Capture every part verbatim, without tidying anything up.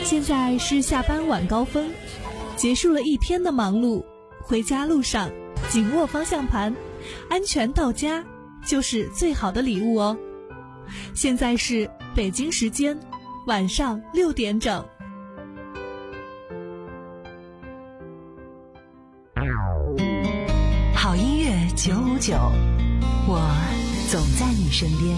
现在是下班晚高峰，结束了一天的忙碌，回家路上紧握方向盘，安全到家就是最好的礼物哦。现在是北京时间晚上六点整。 好音乐九五九，我总在你身边。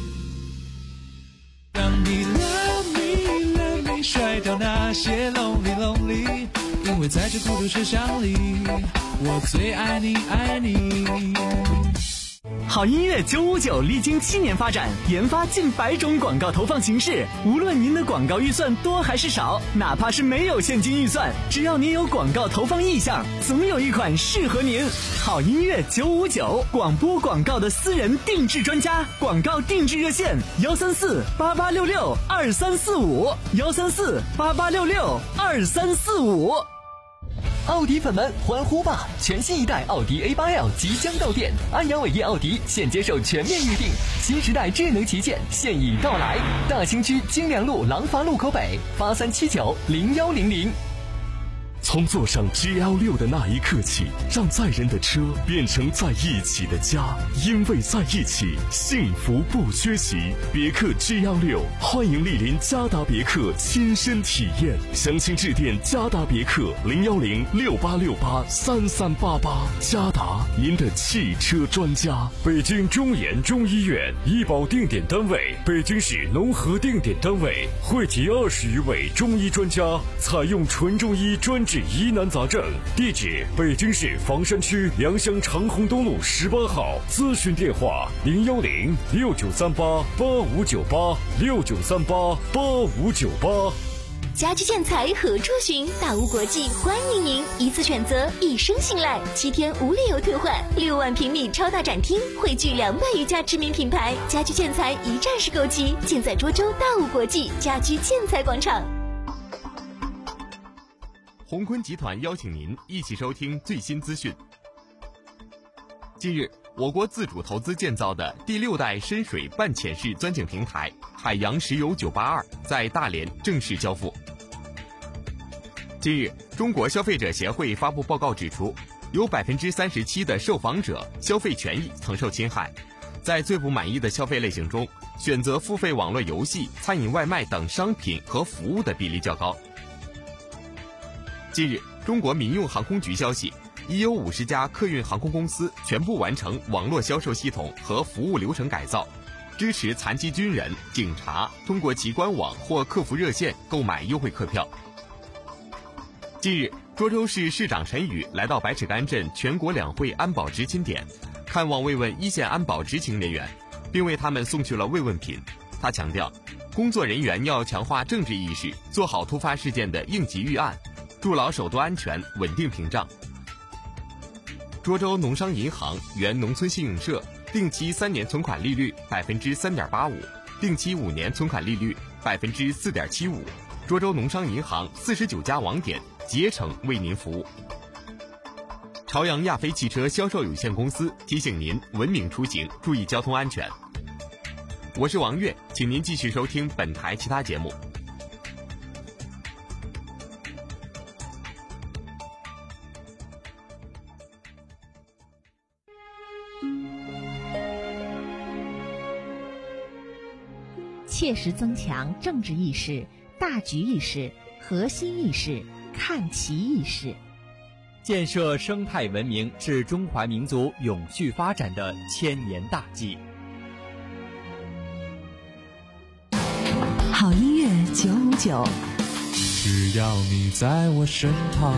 让你 love me love me 甩掉那些 lonely lonely， 因为在这孤独车厢里，我最爱你爱你。 好音乐九五九历经七年发展，研发近百种广告投放形式。无论您的广告预算多还是少，哪怕是没有现金预算，只要您有广告投放意向，总有一款适合您。好音乐九五九，广播广告的私人定制专家，广告定制热线幺三四八八六六二三四五幺三四八八六六二三四五。 奥迪粉们欢呼吧！全新一代奥迪 A 八 L 即将到店，安阳伟业奥迪现接受全面预定，新时代智能旗舰现已到来。大兴区金良路廊坊路口北八三七九零幺零零。 从坐上 G L 六 的那一刻起，让载人的车变成在一起的家，因为在一起，幸福不缺席。别克 G L 六，欢迎莅临嘉达别克亲身体验，详情致电嘉达别克零幺零六八六八三三八八。嘉达，您的汽车专家。 北京中研中医院医保定点单位，北京市农合定点单位，汇集二十余位中医专家，采用纯中医专治疑难杂症。地址：北京市房山区良乡长虹东路十八号。咨询电话：零幺零六九三八八五九八六九三八八五九八。 家居建材何处寻？大屋国际欢迎您，一次选择，一生信赖，七天无理由退换，六万平米超大展厅，汇聚两百余家知名品牌，家居建材一站式购齐，尽在涿州大屋国际家居建材广场。 鸿坤集团邀请您一起收听最新资讯。近日，我国自主投资建造的第六代深水半潜式钻井平台海洋石油九八二在大连正式交付。近日，中国消费者协会发布报告指出，有 百分之三十七 的受访者消费权益曾受侵害。在最不满意的消费类型中，选择付费网络游戏、餐饮外卖等商品和服务的比例较高。近日，中国民用航空局消息，已有五十家客运航空公司全部完成网络销售系统和服务流程改造，支持残疾军人、警察通过其官网或客服热线购买优惠客票。近日，涿州市市长陈宇来到百尺竿镇全国两会安保执勤点，看望慰问一线安保执勤人员，并为他们送去了慰问品。他强调，工作人员要强化政治意识，做好突发事件的应急预案，筑牢首都安全稳定屏障。涿州农商银行原农村信用社定期三年存款利率百分之三点八五，定期五年存款利率百分之四点七五。涿州农商银行四十九家网点竭诚为您服务。朝阳亚飞汽车销售有限公司提醒您文明出行，注意交通安全。我是王悦，请您继续收听本台其他节目。 切实增强政治意识、大局意识、核心意识、看齐意识， 建设生态文明是中华民族永续发展的千年大计。 好音乐九五九， 只要你在我身旁。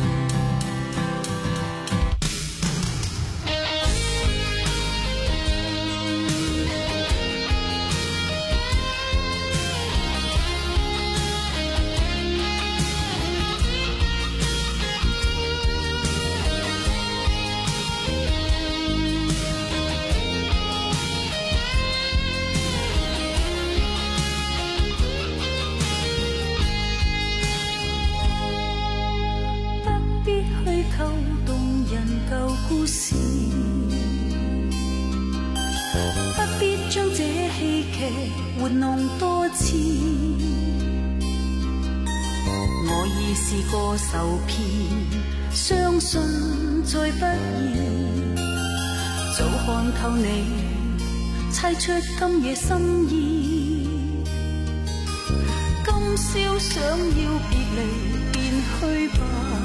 故事，不必將這戲劇活弄多次。 我已試過受騙，相信再不易，早看透你，猜出今夜心意。今宵想要別離便去吧，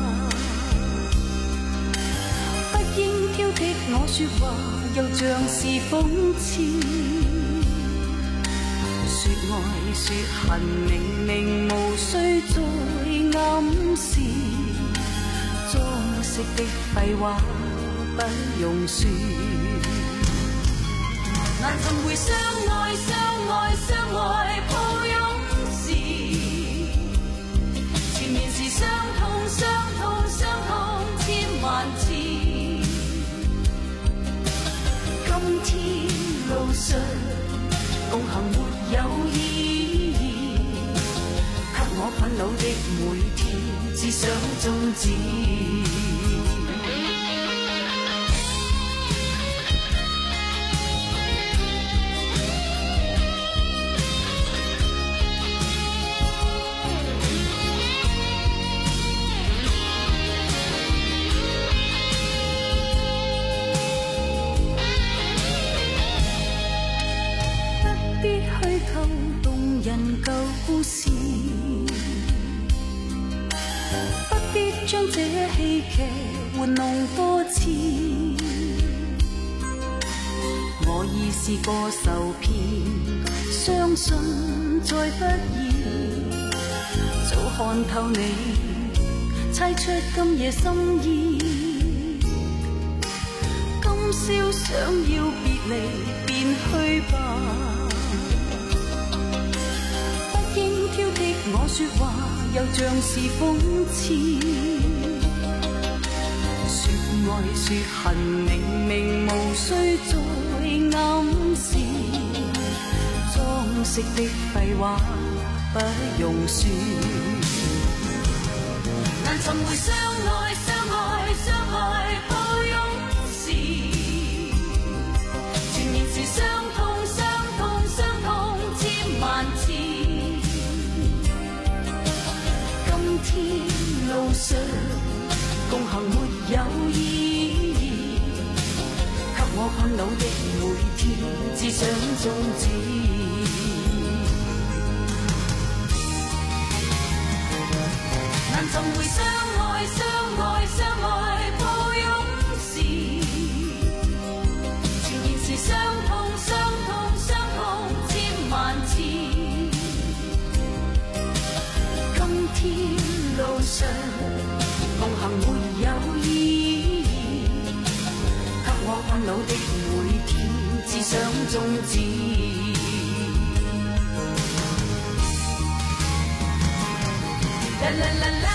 不應挑剔我說話，又像是諷刺。說愛說恨，明明無需再暗示，裝飾的廢話不用說。難尋回相愛相愛相愛抱擁時，前面是傷痛傷痛傷痛千萬次。今天路上共行沒有意義，給我困惱的每天只想終止。舊故事，不必將這戲劇玩弄多次。我已試過受騙，相信再不易，早看透你，猜出今夜心意。今宵想要別離便去吧，挑剔我說話，又像是諷刺。說愛說恨，明明無需再暗示，裝飾的廢話不用說。難尋回相愛相愛相愛抱擁時，全然是傷痛傷痛傷痛千萬次。天路上共行沒有意義，給我困惱的每天只想終止。難尋回相愛相愛相愛抱擁時，全然是傷痛傷痛傷痛千萬次。今天路上共行沒有意義，給我困惱的每天只想終止。啦啦啦啦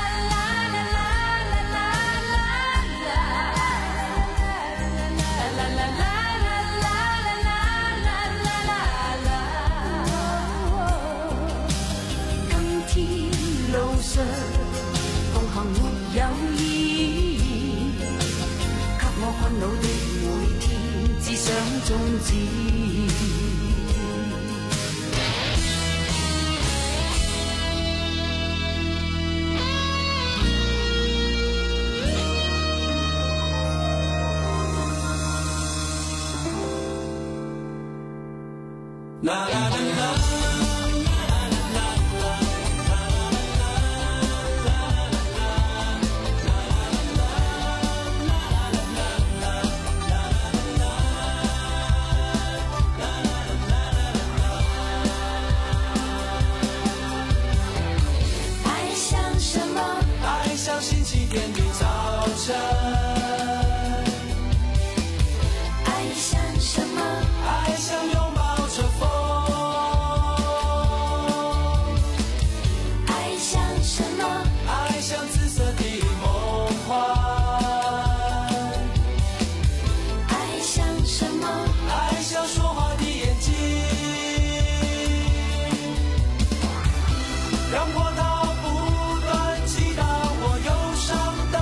共行沒有意義，給我困惱的每天只想終止。啦啦啦啦星期天的早晨， 爱像什么？ 爱像拥抱着风。 爱像什么？ 爱像紫色的梦幻。 爱像什么？ 爱像说话的眼睛。让波涛不断激荡我忧伤的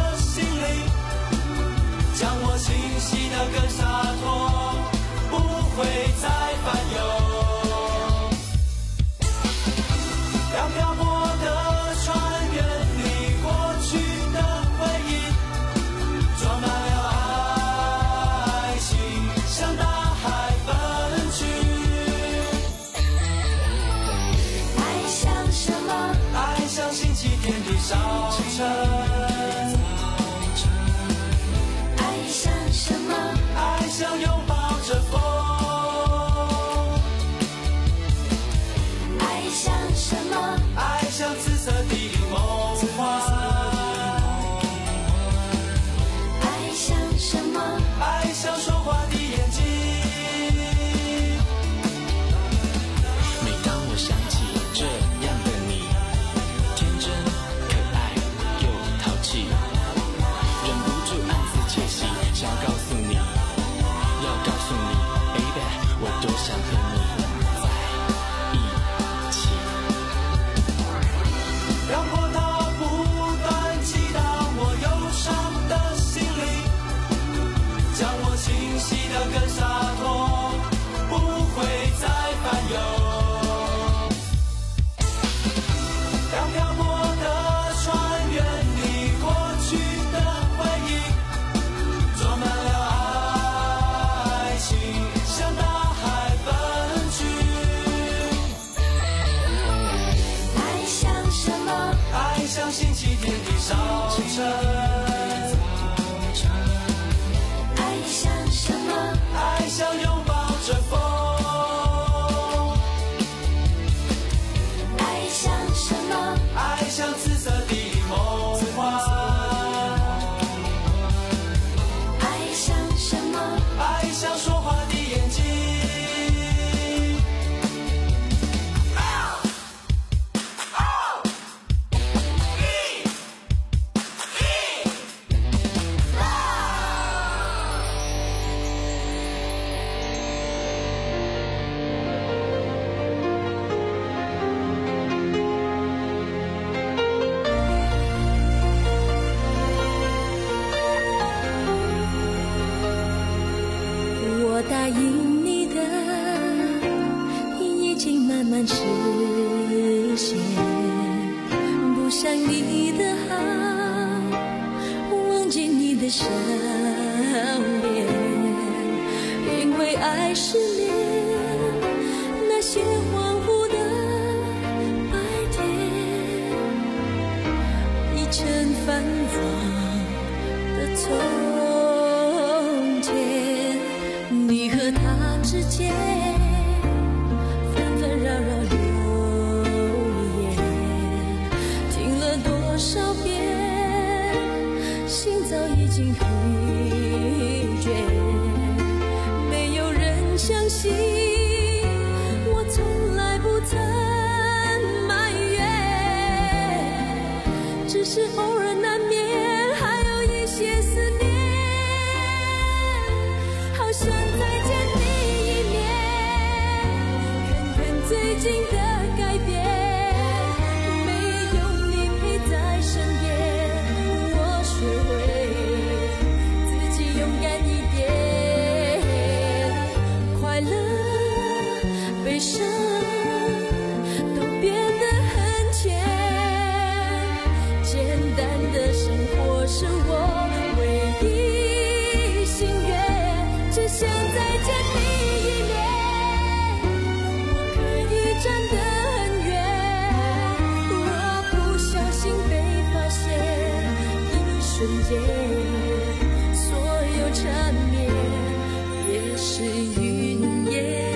像星期天的早晨。 爱像什么？ 爱像拥抱着风。 爱像什么？ 爱像紫色的梦幻。 爱像什么？ 爱像说话的眼睛。 我答应你的已经慢慢实现，不想你的好，忘记你的笑脸，因为爱失恋，那些恍惚的白天已成繁华的从前。你和他之间纷纷扰扰流言，听了多少遍，心早已经疲倦，没有人相信，我从来不曾埋怨，只是偶尔难免还有一些思念，好想再见你一面，看看最近的改变，没有你陪在身边，我学会自己勇敢一点，快乐悲伤都变得很浅，简单的生活是我唯一心愿，只想再见你一面，我可以站得很远，若不小心被发现，一瞬间所有缠绵也是云烟。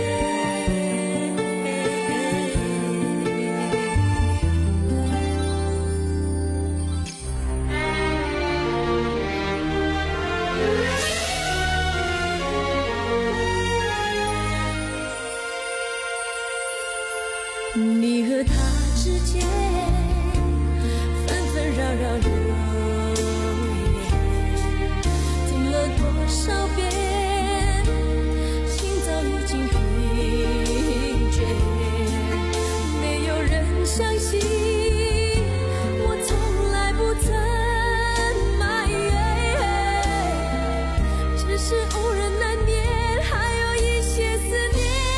你和他之间纷纷扰扰流言，听了多少遍，心早已经疲倦，没有人相信，我从来不曾埋怨，只是偶尔难免还有一些思念，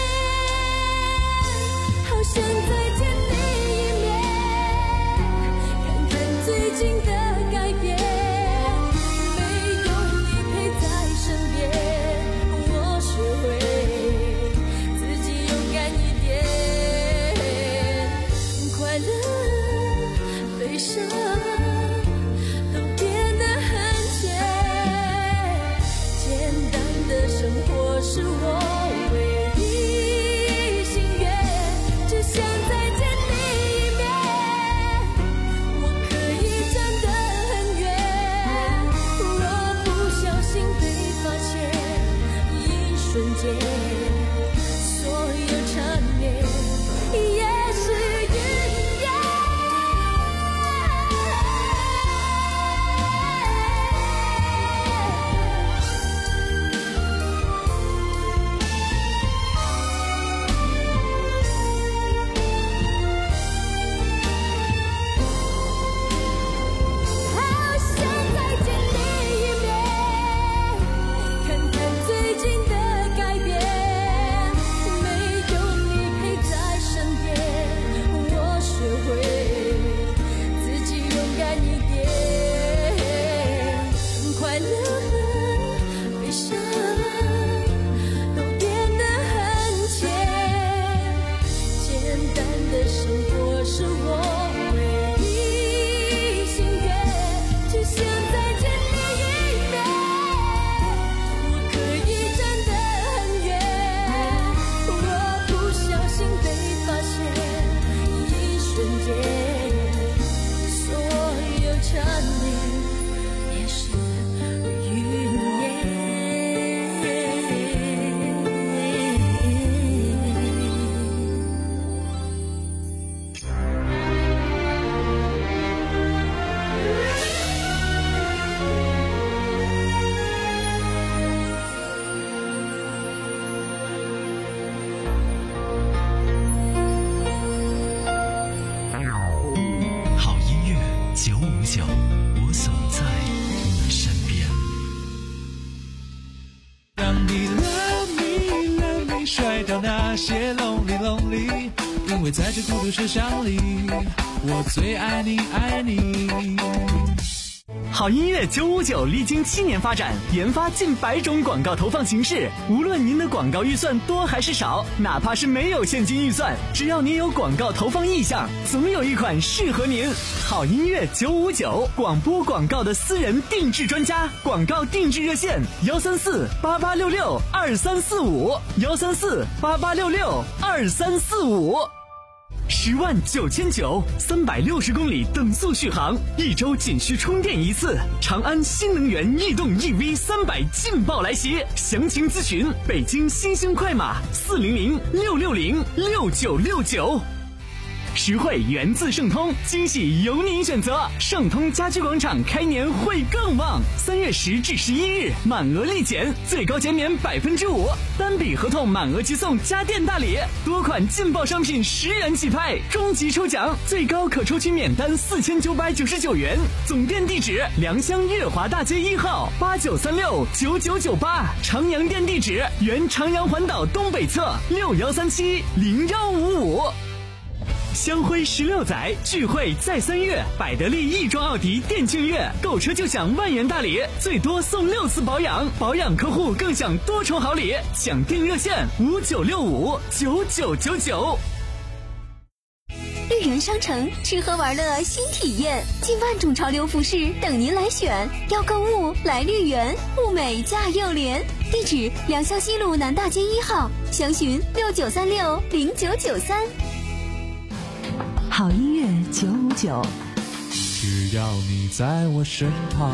好想再见你一面，看看最近的改变，没有你陪在身边，我学会自己勇敢一点，快乐悲伤都变得很浅，简单的生活是我唯一心愿，只想再见你一面，我可以站得很远，若不小心被发现，一瞬间所有缠绵也是云烟。好想再见你一面，看看最近的改变，没有你陪在身边，我学会自己勇敢一点，快乐悲伤都变得很浅，简单的生活是我唯一因为在这孤独车厢里，我最爱你爱你。 好音乐九五九历经七年发展，研发近百种广告投放形式。无论您的广告预算多还是少，哪怕是没有现金预算，只要您有广告投放意向，总有一款适合您。好音乐九五九，广播广告的私人定制专家，广告定制热线：幺三四八八六六二三四五，幺三四八八六六二三四五。十万九千九，三百六十公里等速续航，一周仅需充电一次。长安新能源逸动 E V 三百劲爆来袭，详情咨询北京新兴快马四零零六六零六九六九。实惠源自盛通，惊喜由您选择。盛通家居广场开年会更旺，三月十至十一日满额立减，最高减免百分之五，单笔合同满额即送家电大礼，多款劲爆商品十元起拍，终极抽奖最高可抽取免单四千九百九十九元。总店地址：良乡月华大街一号八九三六九九九八，长阳店地址：原长阳环岛东北侧六幺三七零幺五五。香辉十六载，聚会在三月，百得利亦庄奥迪店庆月，购车就享万元大礼，最多送六次保养，保养客户更享多重好礼。抢订热线：五九六五九九九九。 绿园商城吃喝玩乐新体验，近万种潮流服饰等您来选。要购物来绿园，物美价又廉。地址：良乡西路南大街一号，详询六九三六零九九三。 好音乐九五九， 只要你在我身旁。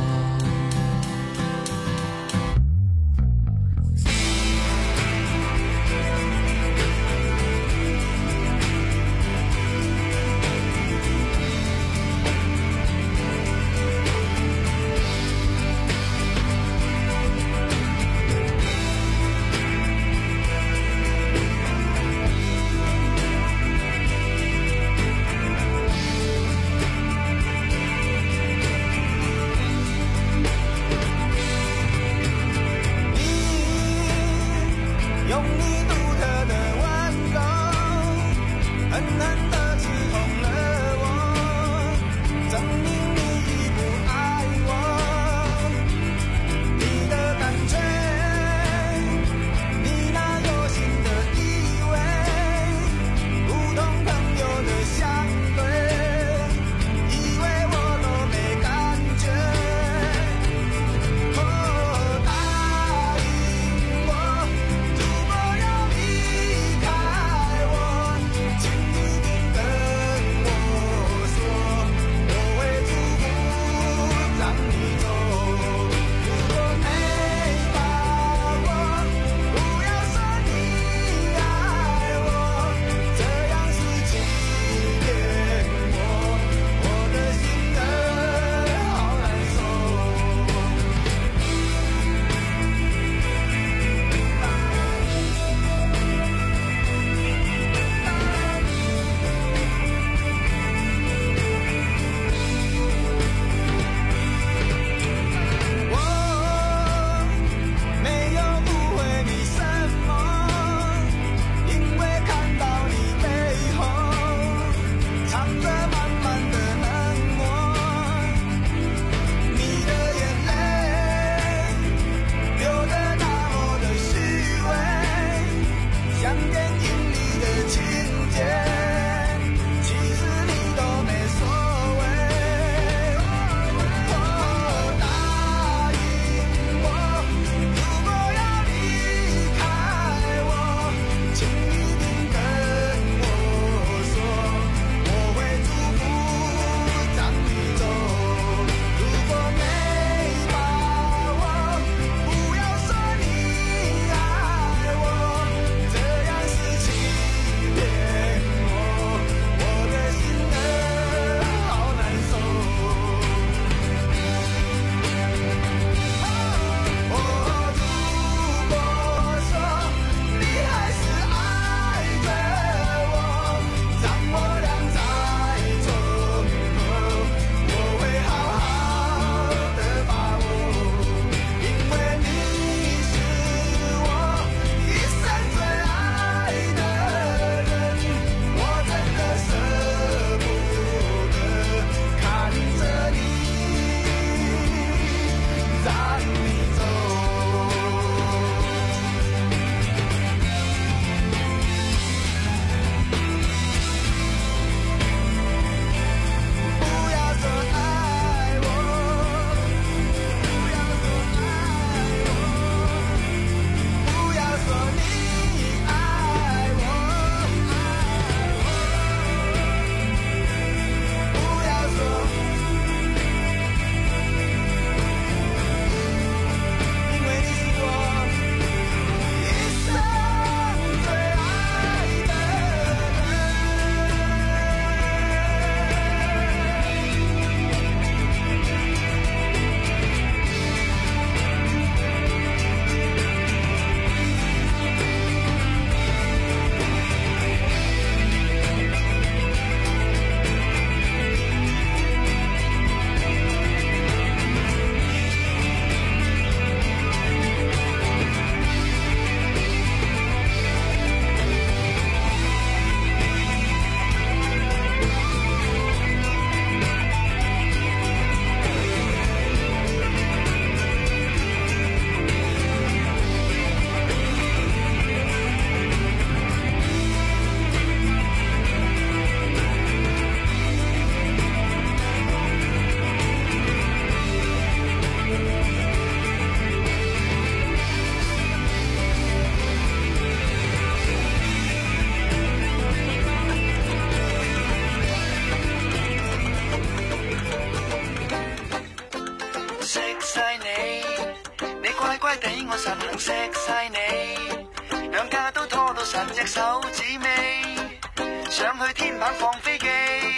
乖地我實行錫晒你，兩家都拖到神隻手指尾，上去天棚放飛機。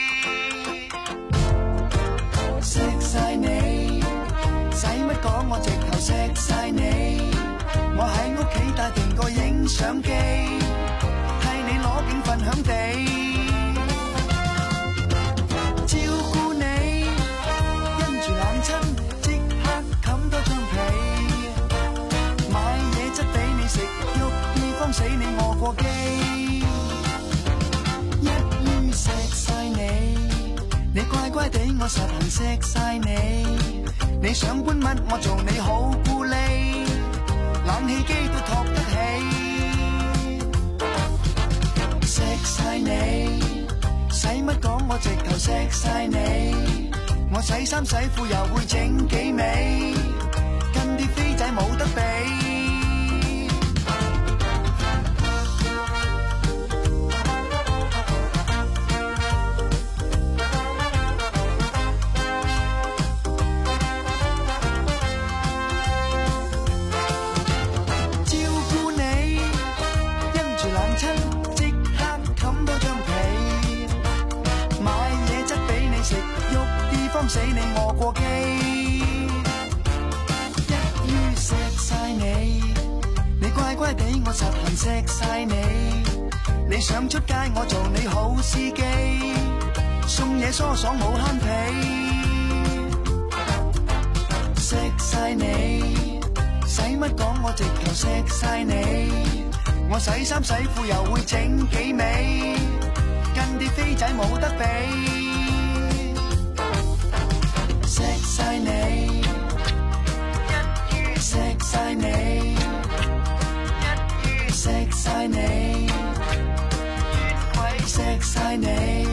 錫晒你，使乜講我直頭錫晒你，我喺屋企帶定個影相機，替你攞景分享地。照顧你，因住冷親即刻冚多張被，買嘢質俾你食，喐地方死你餓過機，一於錫晒你，你乖乖地我實行錫晒你，你想搬乜我做你好咕喱，冷氣機都托得起。錫晒你，使乜講我直頭錫晒你，我洗衫洗褲又會整幾味，跟啲飛仔冇得比。死你餓過機，一於錫晒你，你乖乖地我實行錫晒你，你想出街我做你好司機，送嘢疏爽冇慳皮。錫晒你，使乜講我直頭錫晒你，我洗衫洗褲又會整幾味，跟啲飛仔冇得比。錫晒你，一於錫晒你，一於錫晒你，越鬼錫晒你。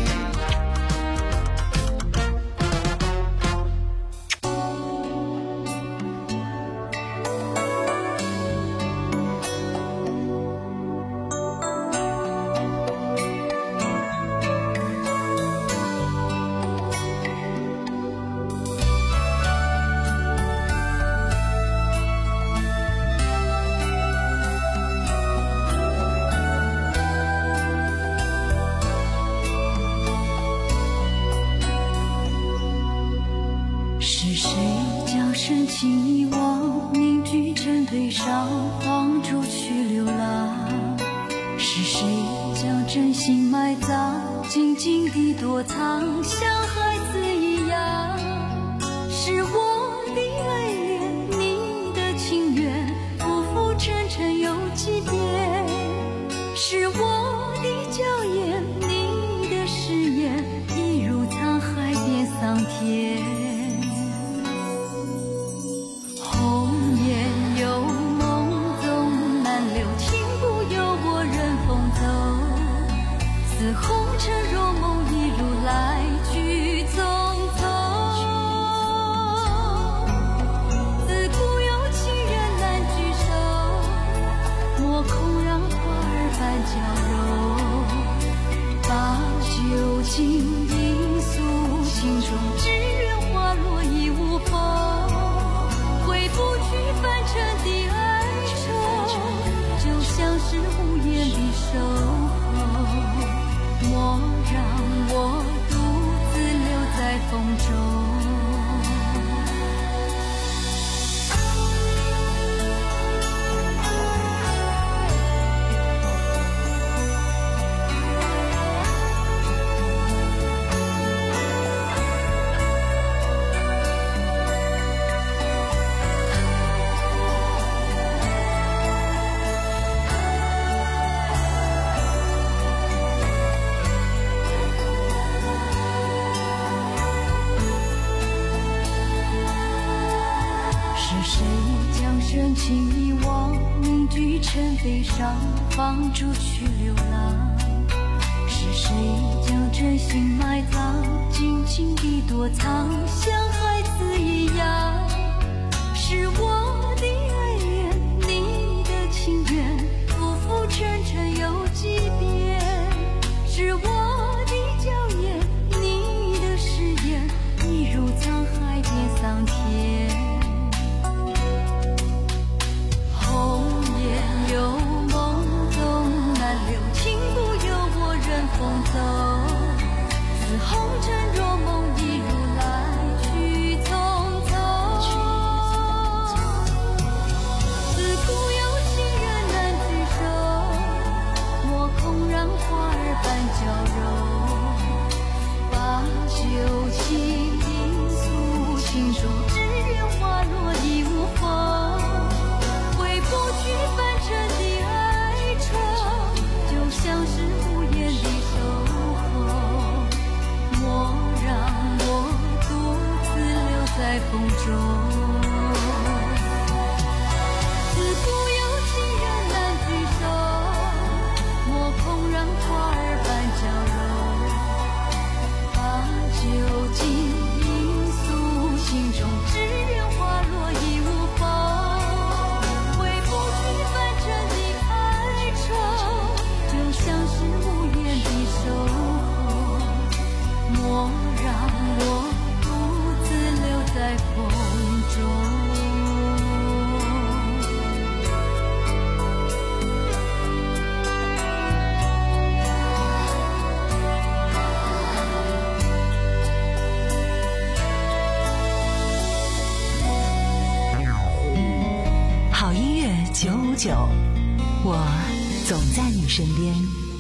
放逐去流浪，是谁将真心埋葬，静静地躲藏，像孩子一样？是我的爱恋，你的情缘，浮浮沉沉有几遍？是我的娇艳，你的誓言，一如沧海变桑田。 九，我总在你身边。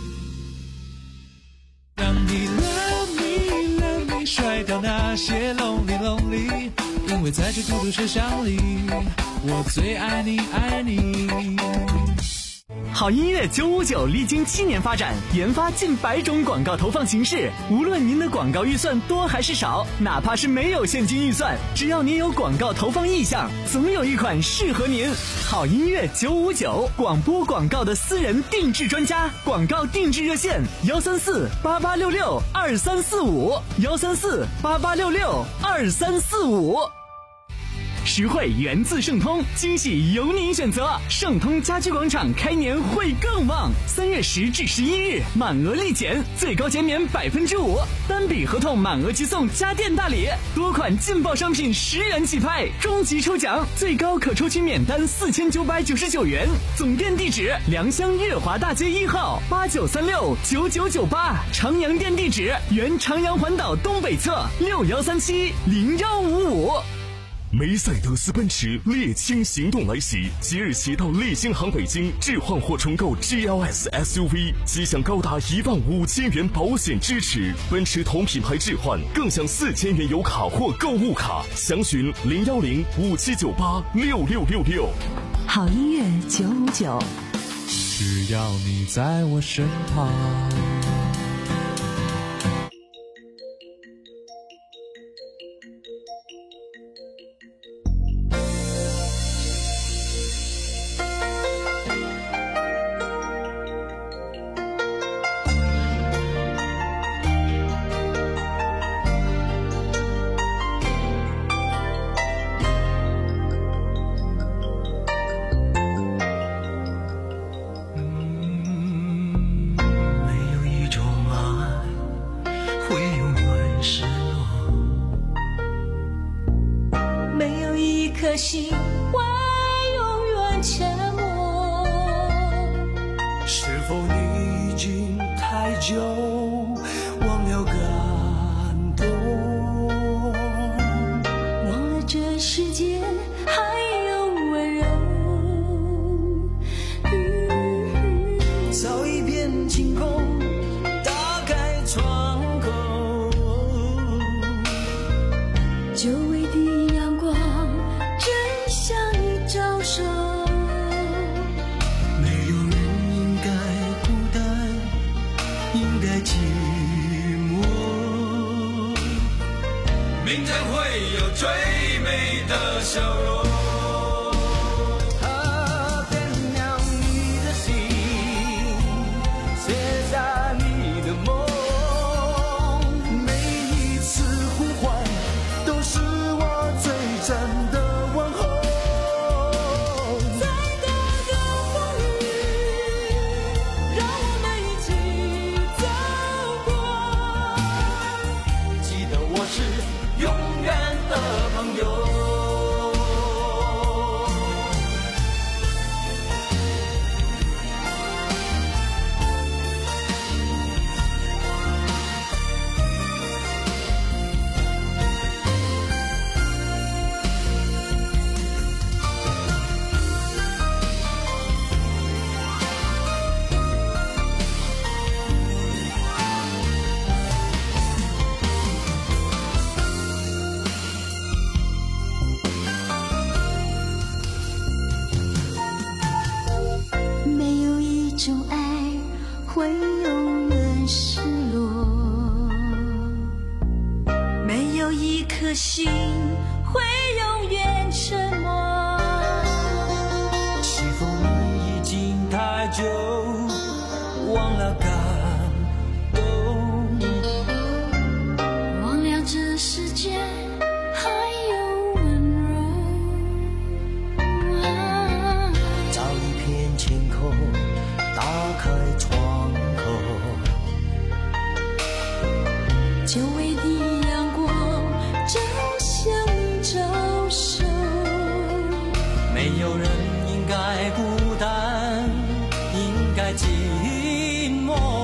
让你 love me love me 甩掉那些 lonely lonely， 因为在这孤独车厢里，我最爱你爱你。 好音乐九五九历经七年发展，研发近百种广告投放形式。无论您的广告预算多还是少，哪怕是没有现金预算，只要您有广告投放意向，总有一款适合您。好音乐九五九，广播广告的私人定制专家，广告定制热线：幺三四八八六六二三四五，幺三四八八六六二三四五。实惠源自盛通，惊喜由您选择。盛通家居广场开年会更旺，三月十至十一日满额立减，最高减免百分之五，单笔合同满额即送家电大礼，多款劲爆商品十元起拍，终极抽奖最高可抽取免单四千九百九十九元。总店地址：良乡悦华大街一号八九三六九九九八，长阳店地址：原长阳环岛东北侧六幺三七零幺五五。 梅赛德斯奔驰猎青行动来袭，即日起到利星行北京置换或重购 G L S S U V， 即享高达一万五千元保险支持。奔驰同品牌置换更享四千元油卡或购物卡。详询零幺零五七九八六六六六。 好音乐九五九， 只要你在我身旁。 颗心会永远沉默。 是否你已经太久忘了感动， 忘了这世间还有温柔、 嗯、找一片晴空，打开窗口， 久违的阳光正向你招手。 没有人应该孤单，应该寂寞。明天会有最美的笑容。它点亮你的心，写下你的梦。每一次呼唤，都是我最真的。 会永远失落，没有一颗心会永远沉默。 是否你已经太久忘了感动， 忘了这世界还有温柔、啊、 找一片晴空，打开窗， 久违的阳光正向你招手。 没有人应该孤单，应该寂寞。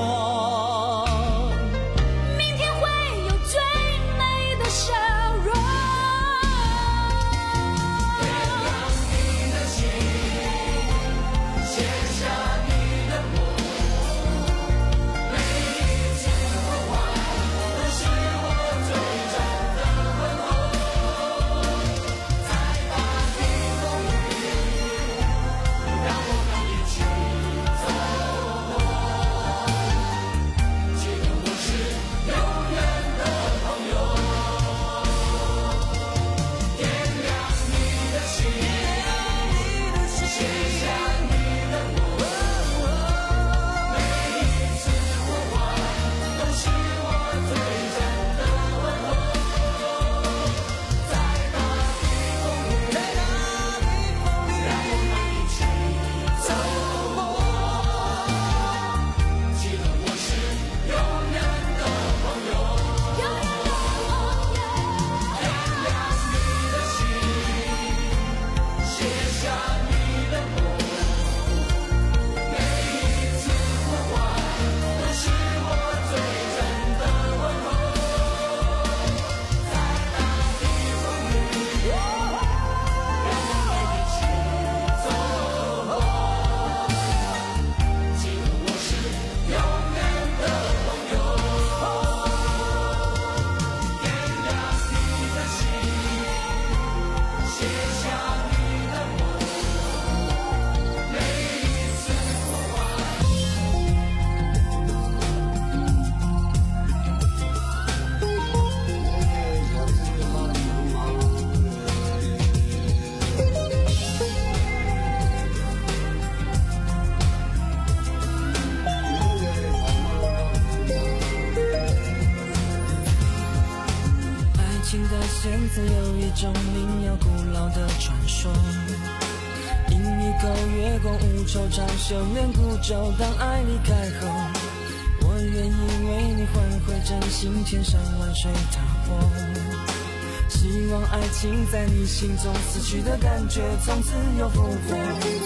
现曾有一种民谣古老的传说，饮一口月光无惆怅，修炼孤舟，当爱离开后，我愿意为你换回真心，天上万水踏破。希望爱情在你心中死去的感觉，从此又复活。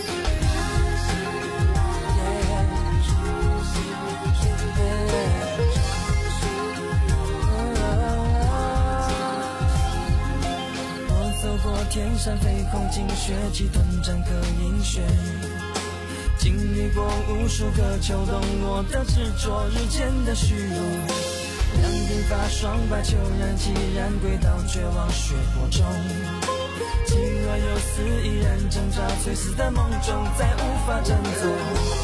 天山飞空，经雪几短暂可饮雪，经历过无数个秋冬，我的执着，日渐的虚弱。两鬓发霜白，秋然既然归到绝望血泊中，情若有丝依然挣扎，垂死的梦中再无法振作。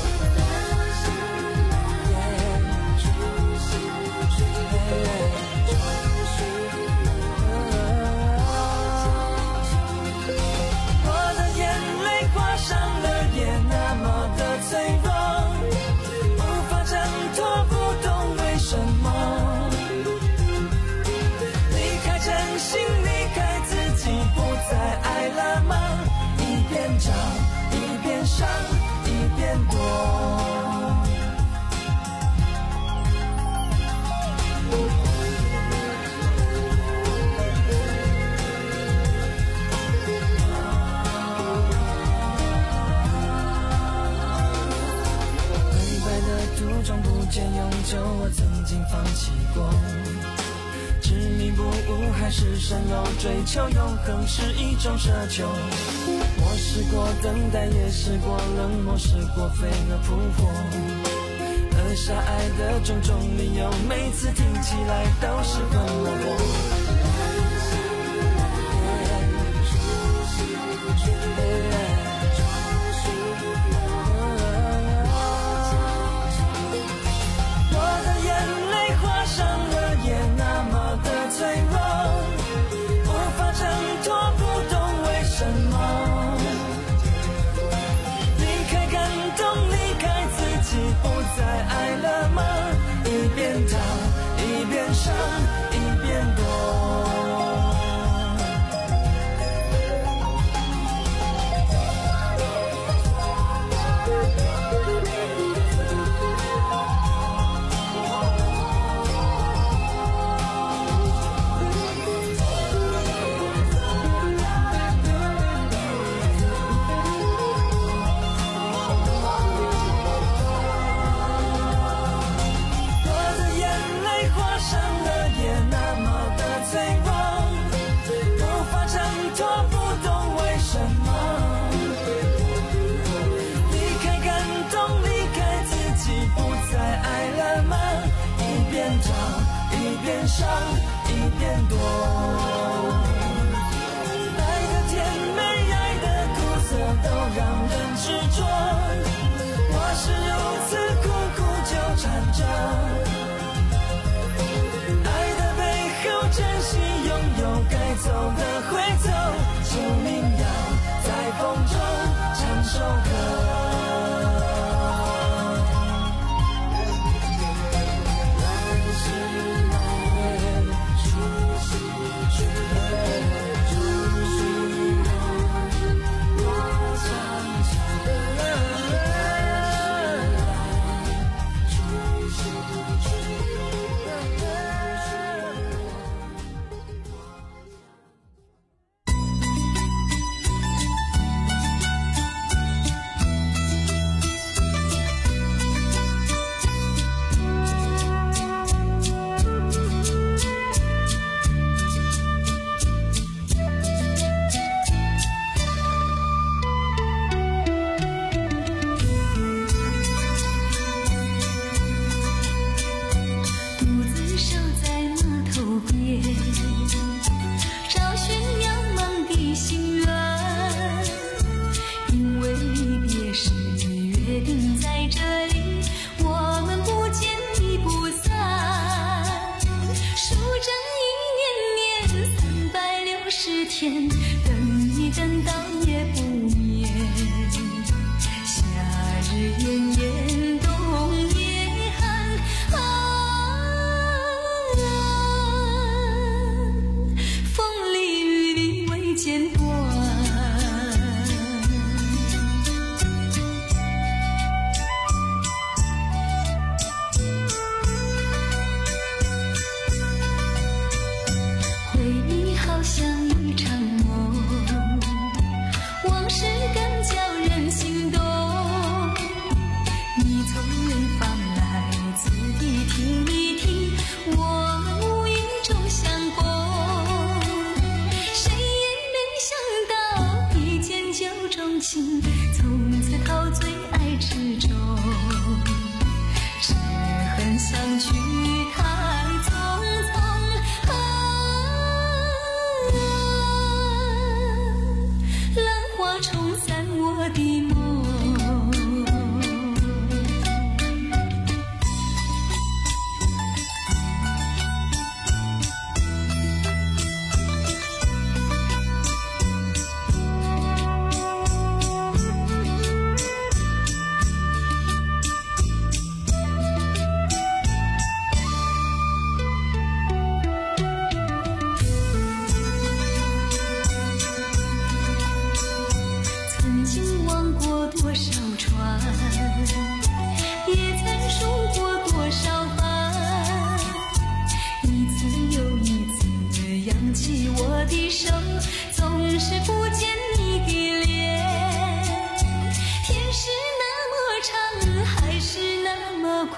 一边伤一边躲，黑白的途中不见永久，我曾经放弃过，执迷不悟还是蜃楼，追求永恒是一种奢求。我试过等待，也试过冷漠，试过飞蛾扑火，扼杀爱的种种理由，每次听起来都是很落魄。我的眼泪划伤了也那么的脆弱，无法挣脱，不懂为什么。不再爱了吗？一边逃一边伤一边躲，一边伤一边躲，爱的甜美，爱的苦涩，都让人执着。我是如此苦苦纠缠着，爱的背后珍惜拥有，该走的会走，生命要在风中唱首歌。 风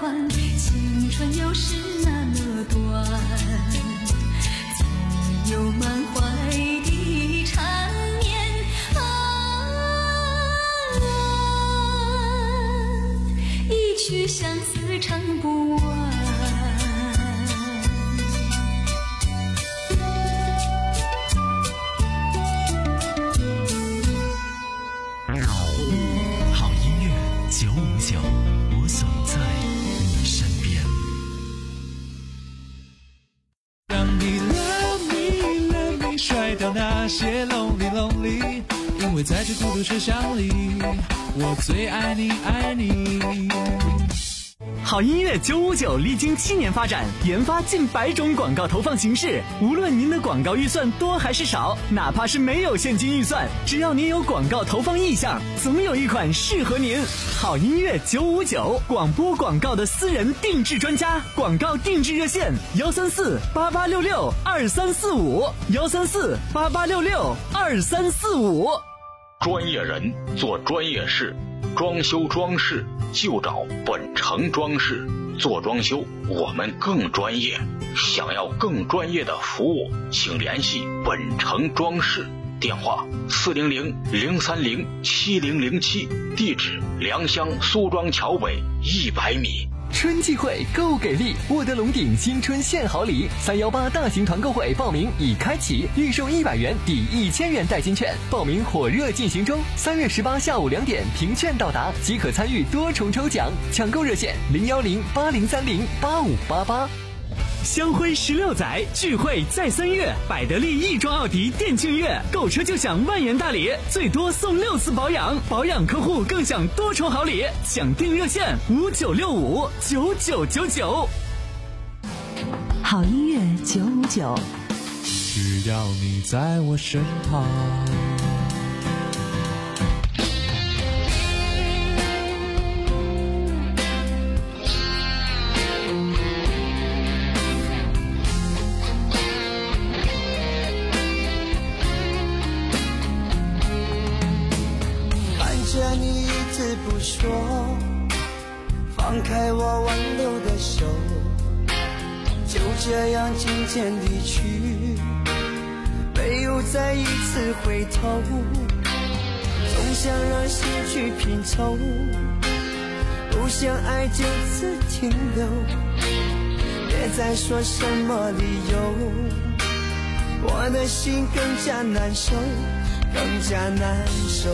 短，青春又是那么短，总有满怀的缠绵啊，一曲相思唱不完。 我总在你身边。 让你 love me love me 甩掉那些 lonely lonely， 因为在这孤独车厢里，我最爱你爱你。 好音乐九五九历经七年发展，研发近百种广告投放形式。无论您的广告预算多还是少，哪怕是没有现金预算，只要您有广告投放意向，总有一款适合您。好音乐九五九，广播广告的私人定制专家，广告定制热线：幺三四八八六六二三四五，幺三四八八六六二三四五。 专业人做专业事，装修装饰就找本城装饰。做装修我们更专业，想要更专业的服务，请联系本城装饰，电话四零零零三零七零零七，地址良乡苏庄桥北一百米。 春季会购给力，沃德龙鼎新春献好礼，三幺八大型团购会报名已开启，预售一百元抵一千元代金券，报名火热进行中。三月十八下午两点凭券到达即可参与多重抽奖，抢购热线零幺零八零三零八五八八。 香辉十六载，聚会在三月，百得利亦庄奥迪店庆月，购车就享万元大礼，最多送六次保养，保养客户更享多重好礼。抢订热线五九六五九九九九。 好音乐九五九， 只要你在我身旁。 不说，放开我挽留的手，就这样渐渐离去，没有再一次回头，总想让心去拼凑，不想爱就此停留，别再说什么理由，我的心更加难受，更加难受。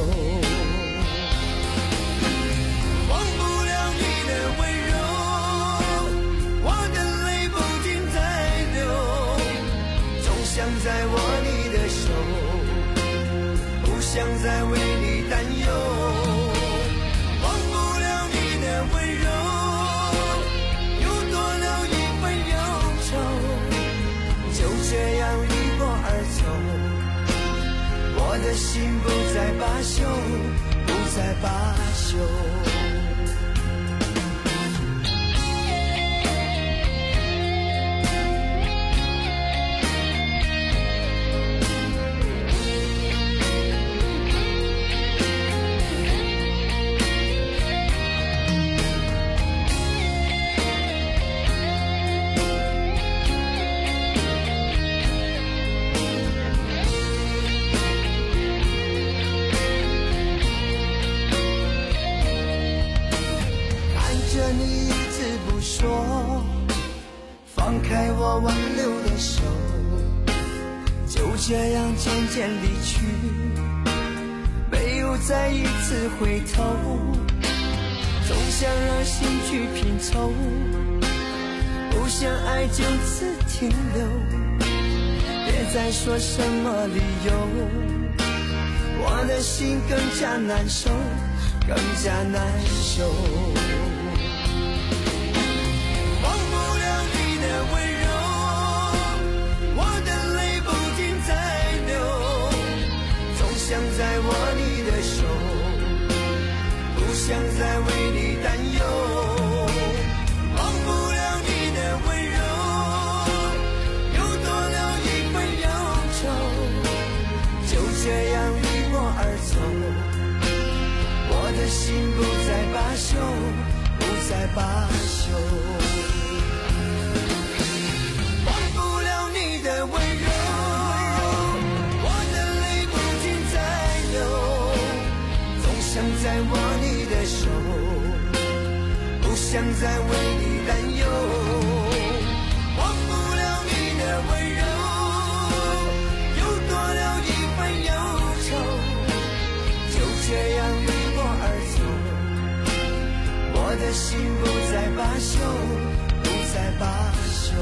想再握你的手，不想再为你担忧，忘不了你的温柔，又多了一份忧愁，就这样离我而走，我的心不再罢休，不再罢休。放开我挽留的手，就这样渐渐离去，没有再一次回头，总想让心去拼凑，不想爱就此停留，别再说什么理由，我的心更加难受，更加难受。想再握你的手，不想再为你担忧，忘不了你的温柔，又多了一份忧愁，就这样离我而走，我的心不再罢休，不再罢休。忘不了你的温柔，我的泪不停在流，总想再握你的手，不想再为你担忧。忘不了你的温柔，又多了一份忧愁，就这样离我而走，我的心不再罢休，不再罢休。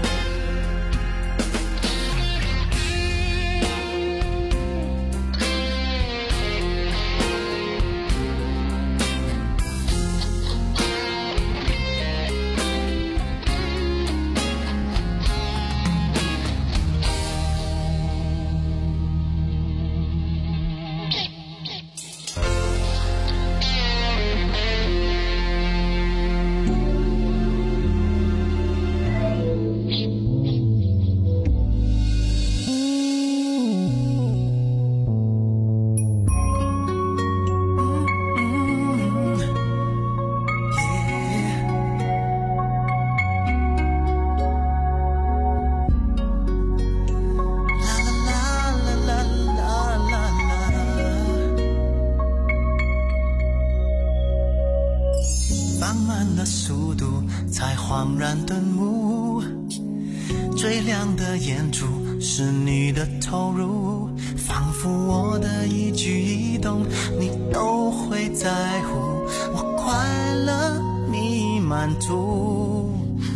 恍然顿悟，最亮的眼珠是你的投入，仿佛我的一举一动你都会在乎，我快乐你满足。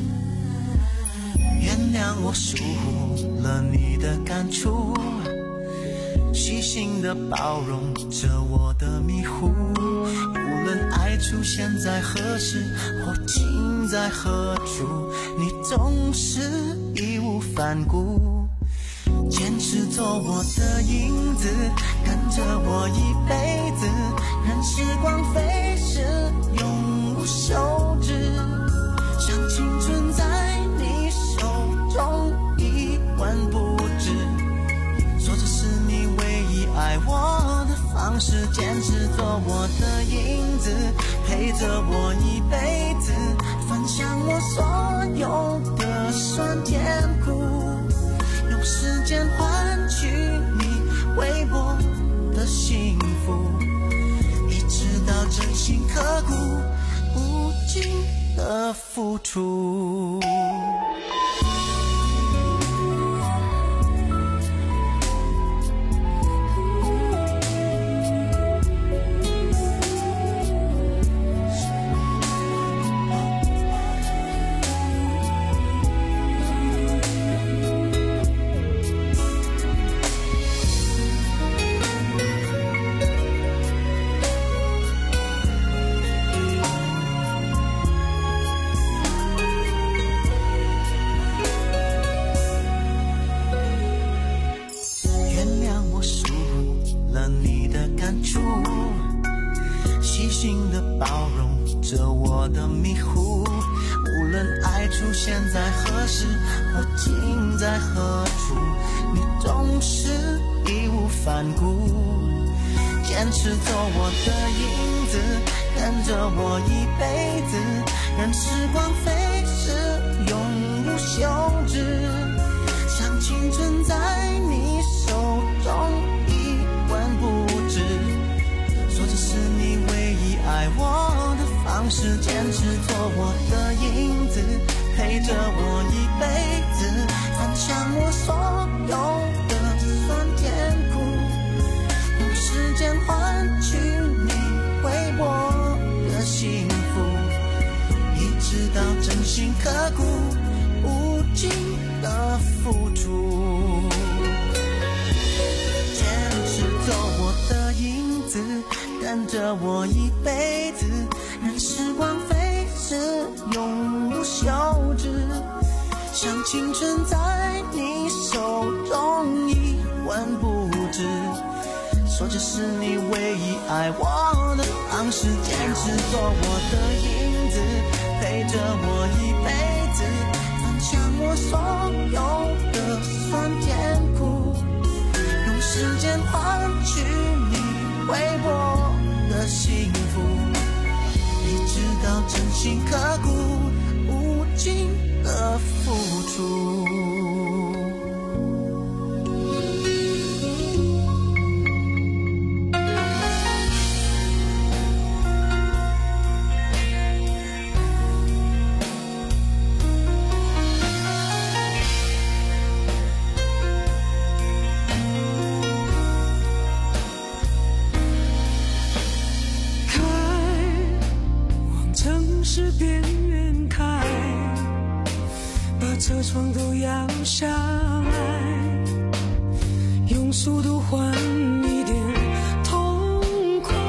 原谅我疏忽了你的感触，细心的包容着我的迷糊，无论爱出现在何时或情在何处，你总是义无反顾，坚持做我的影子，跟着我一辈子，任时光飞逝，永无休止，像青春在你手中一文不值，说这是你唯一爱我的方式，坚持做我的影子，陪着我一辈子，分享我所有的酸甜苦，用时间换取你为我的幸福，一直到真心刻骨无尽的付出。坚持做我的影子，跟着我一辈子，任时光飞逝，永无休止，像青春在你手中一文不值，说这是你唯一爱我的方式，坚持做我的影子，陪着我一辈子，分享我所有的酸甜苦，用时间换取你为我的幸福，一直到真心刻骨无尽的付出，坚持做我的影子，跟着我一辈子，任时光飞逝，永无休止，像青春在你手中一文不值，说这是你唯一爱我的方式，坚持做我的影子，陪着我一辈子，分享我所有的酸甜苦，用时间换取你为我的幸福，一直到真心窗都要下来，用速度换一点痛快。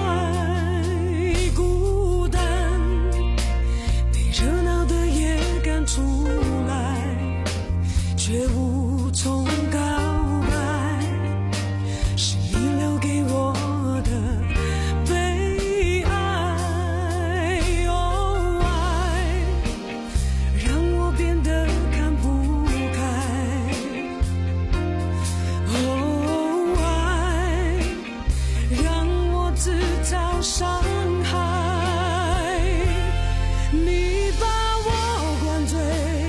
孤单被热闹的夜赶出来，却无从告白，是你留给我的悲哀。哦，爱让我变得看不开。哦，爱让我自找伤害。你把我灌醉，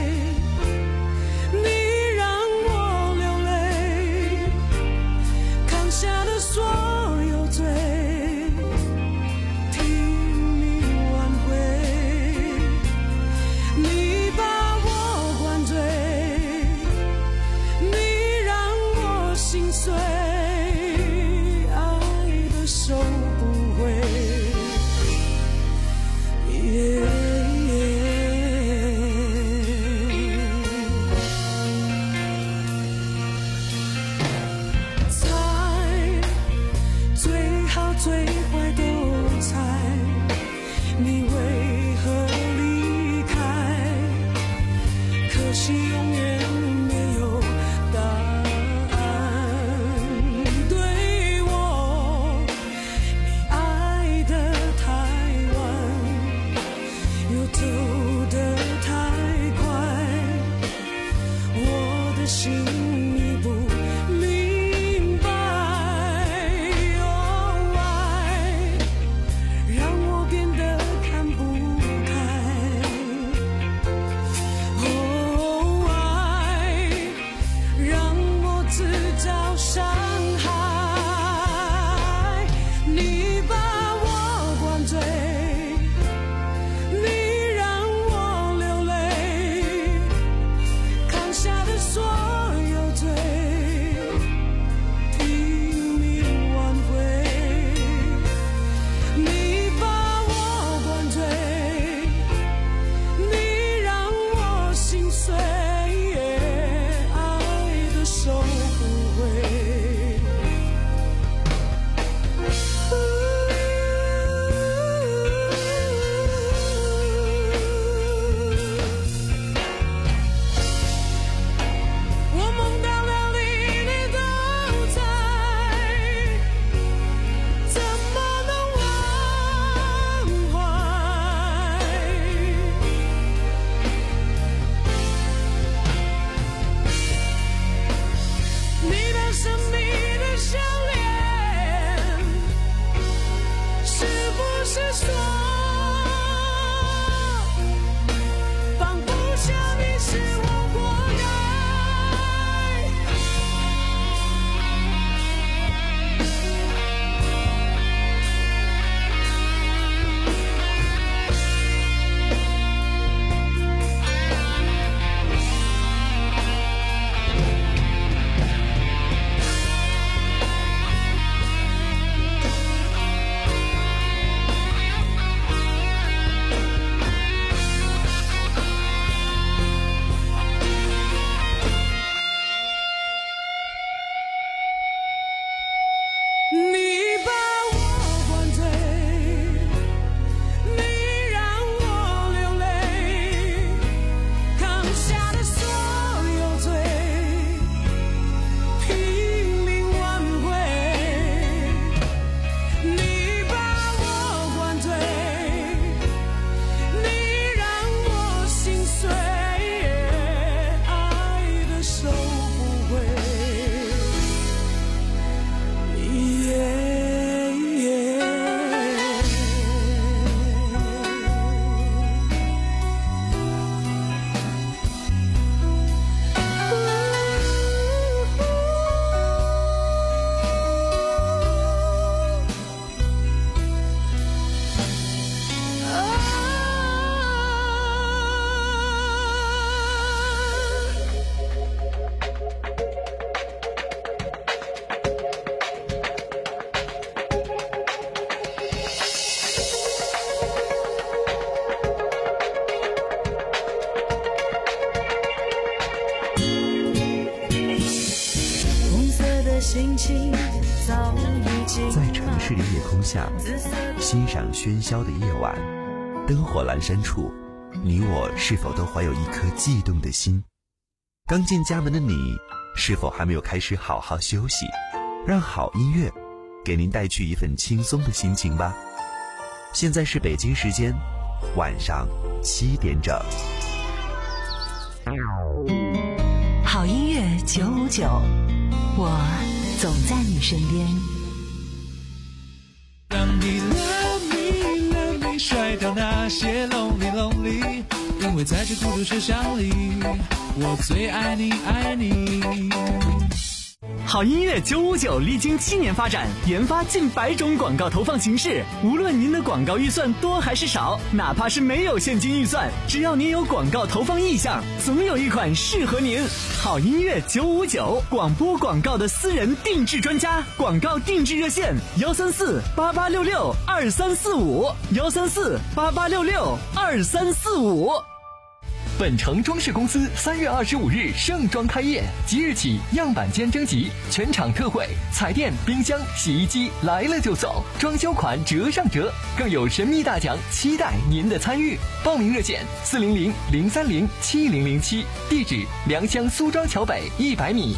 你让我流泪，扛下的所有罪，替你挽回。你把我灌醉，你让我心碎，爱的收不回。猜，最好最坏都猜，你为何离开？可惜永远没有答案。对我，你爱得太晚，又走得太快，我的心已不明白。哦，爱让我变得看不开。哦，爱让我自找伤害。你把我灌醉，你让我流泪，扛下的所有罪， 心情早已经在城市里夜空下欣赏喧嚣的夜晚，灯火阑珊处，你我是否都怀有一颗悸动的心？刚进家门的你，是否还没有开始好好休息？让好音乐给您带去一份轻松的心情吧。现在是北京时间晚上七点整。 好音乐九五九，我总在你身边。 让你 love me love me 甩掉那些 lonely lonely， 因为在这孤独车厢里，我最爱你爱你。 好音乐九五九历经七年发展，研发近百种广告投放形式。无论您的广告预算多还是少，哪怕是没有现金预算，只要您有广告投放意向，总有一款适合您。好音乐九五九，广播广告的私人定制专家，广告定制热线：幺三四八八六六二三四五，幺三四八八六六二三四五。 本城装饰公司三月二十五日盛装开业，即日起样板间征集，全场特惠，彩电、冰箱、洗衣机来了就送，装修款折上折，更有神秘大奖，期待您的参与。报名热线：四零零零三零七零零七，地址：良乡苏庄桥北一百米。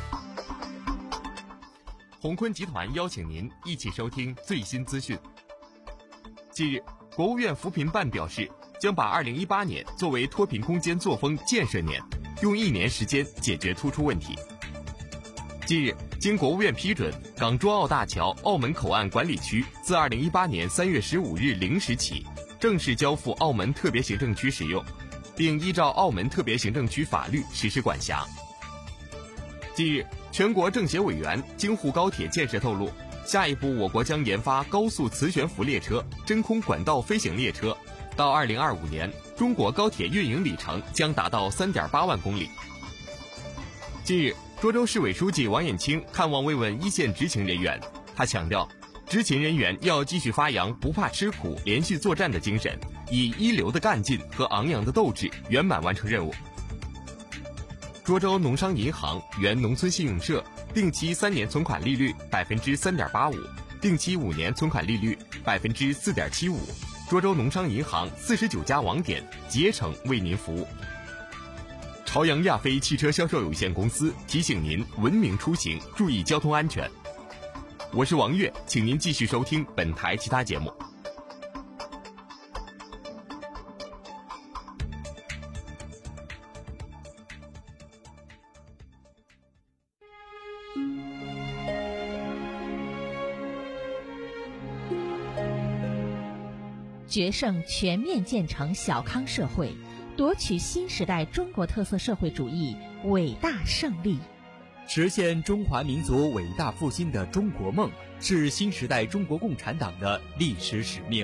鸿坤集团邀请您一起收听最新资讯。近日，国务院扶贫办表示，将把二零一八年作为脱贫攻坚作风建设年，用一年时间解决突出问题。近日，经国务院批准，港珠澳大桥澳门口岸管理区自二零一八年三月十五日零时起正式交付澳门特别行政区使用，并依照澳门特别行政区法律实施管辖。近日，全国政协委员京沪高铁建设透露，下一步我国将研发高速磁悬浮列车、真空管道飞行列车。到二零二五年，中国高铁运营里程将达到 三点八万公里。近日，涿州市委书记王艳清看望慰问一线执勤人员，他强调，执勤人员要继续发扬不怕吃苦、连续作战的精神，以一流的干劲和昂扬的斗志，圆满完成任务。涿州农商银行原农村信用社定期三年存款利率百分之三点八五，定期五年存款利率百分之四点七五。涿州农商银行四十九家网点竭诚为您服务。朝阳亚飞汽车销售有限公司提醒您文明出行，注意交通安全。我是王悦，请您继续收听本台其他节目。 决胜全面建成小康社会，夺取新时代中国特色社会主义伟大胜利， 实现中华民族伟大复兴的中国梦，是新时代中国共产党的历史使命。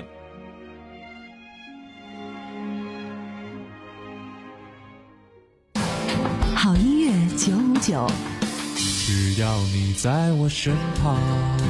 好音乐九五九， 只要你在我身旁。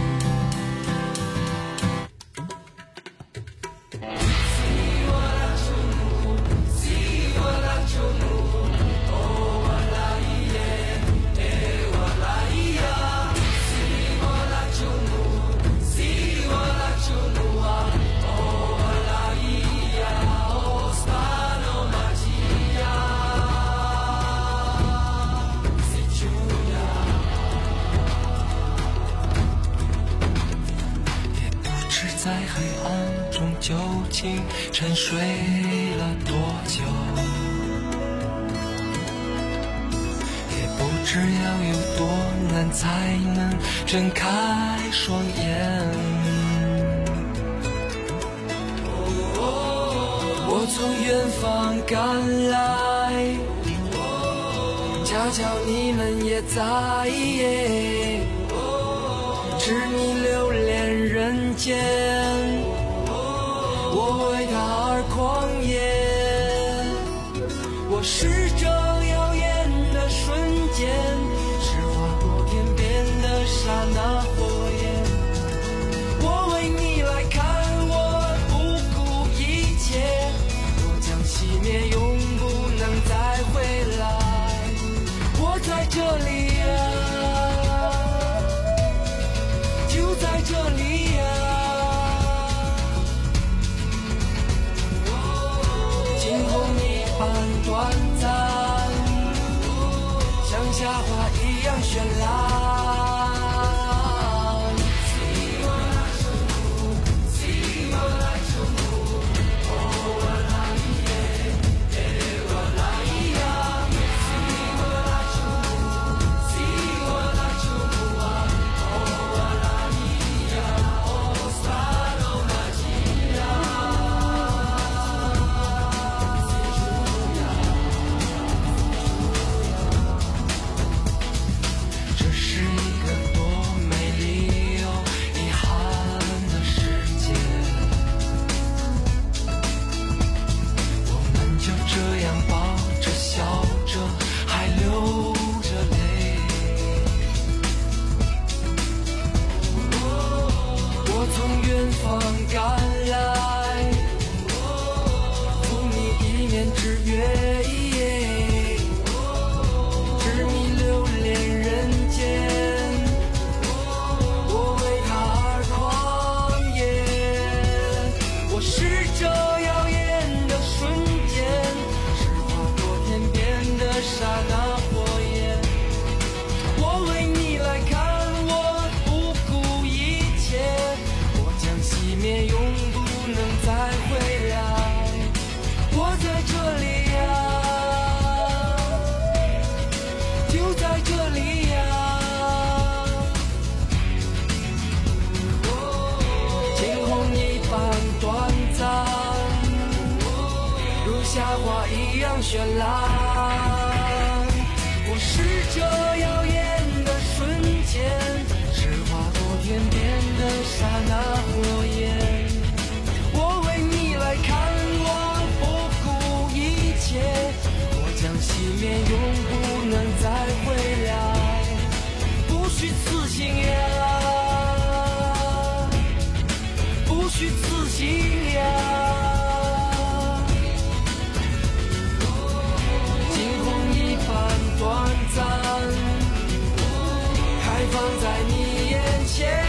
在黑暗中究竟沉睡了多久，也不知要有多难才能睁开双眼。我从远方赶来，恰巧你们也在，知你留恋人间，我为他而狂野。我是这耀眼的瞬间，是划过天边的刹那火焰。我为你来看，我不顾一切，我将熄灭，永不能再回来。我在这里啊， 夏花一样绚烂。夏花一样绚烂，我是这耀眼的瞬间，是划过天边的刹那火焰。我为你来看，我不顾一切，我将熄灭，永不能再回来。不虚此行呀，不虚此行呀。短暂，开放在你眼前。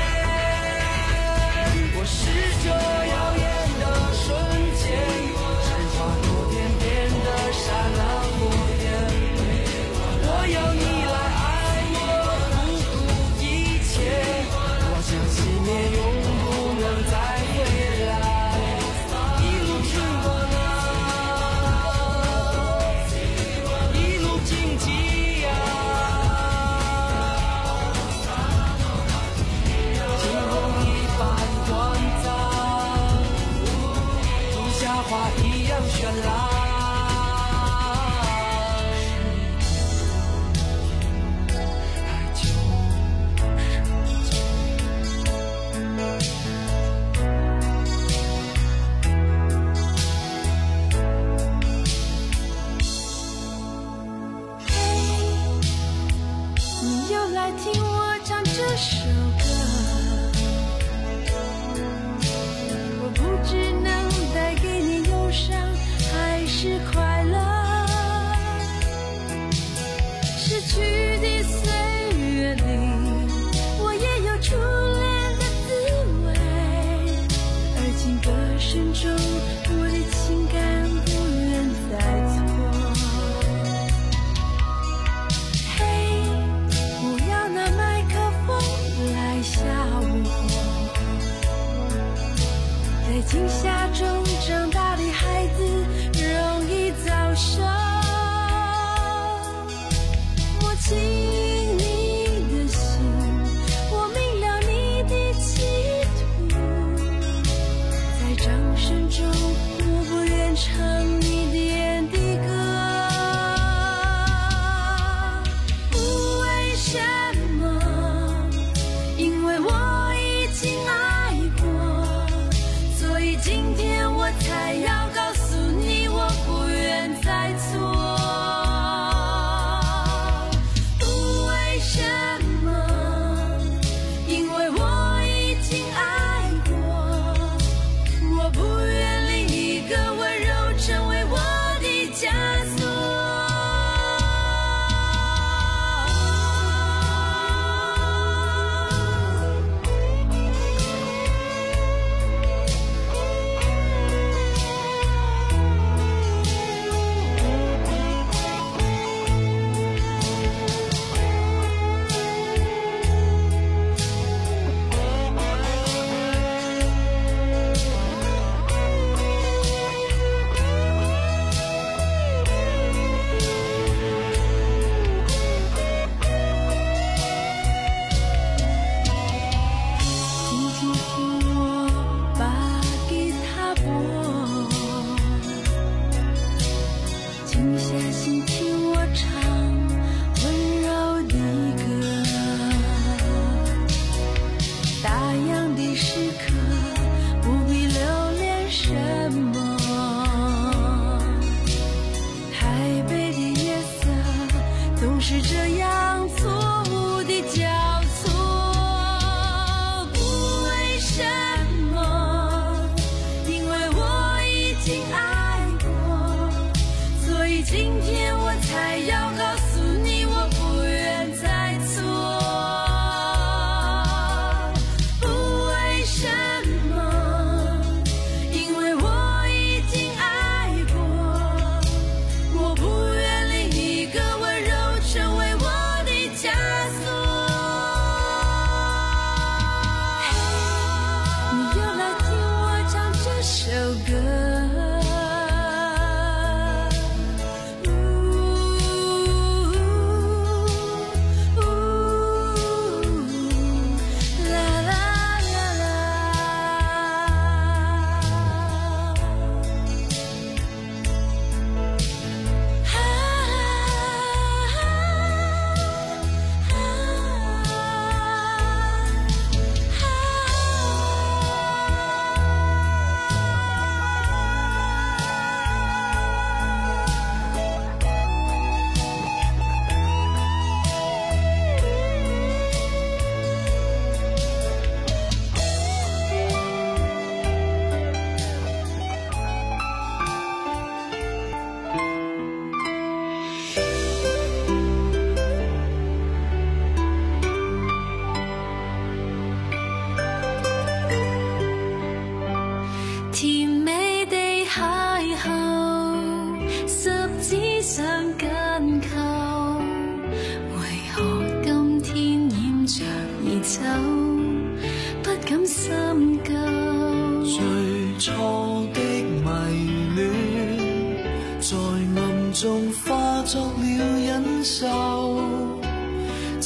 我是这耀眼的瞬间，是划过天边的刹那火焰。我要你来爱我，不顾一切，我将熄灭，永不能再回来。一路春光啊，一路荆棘。花一样绚烂。 你又来听我唱这首歌，我不知能带给你忧伤还是快乐。逝去的岁月里，我也有初恋的滋味，而今歌声中我的情感不愿再错。嘿，不要拿麦克风来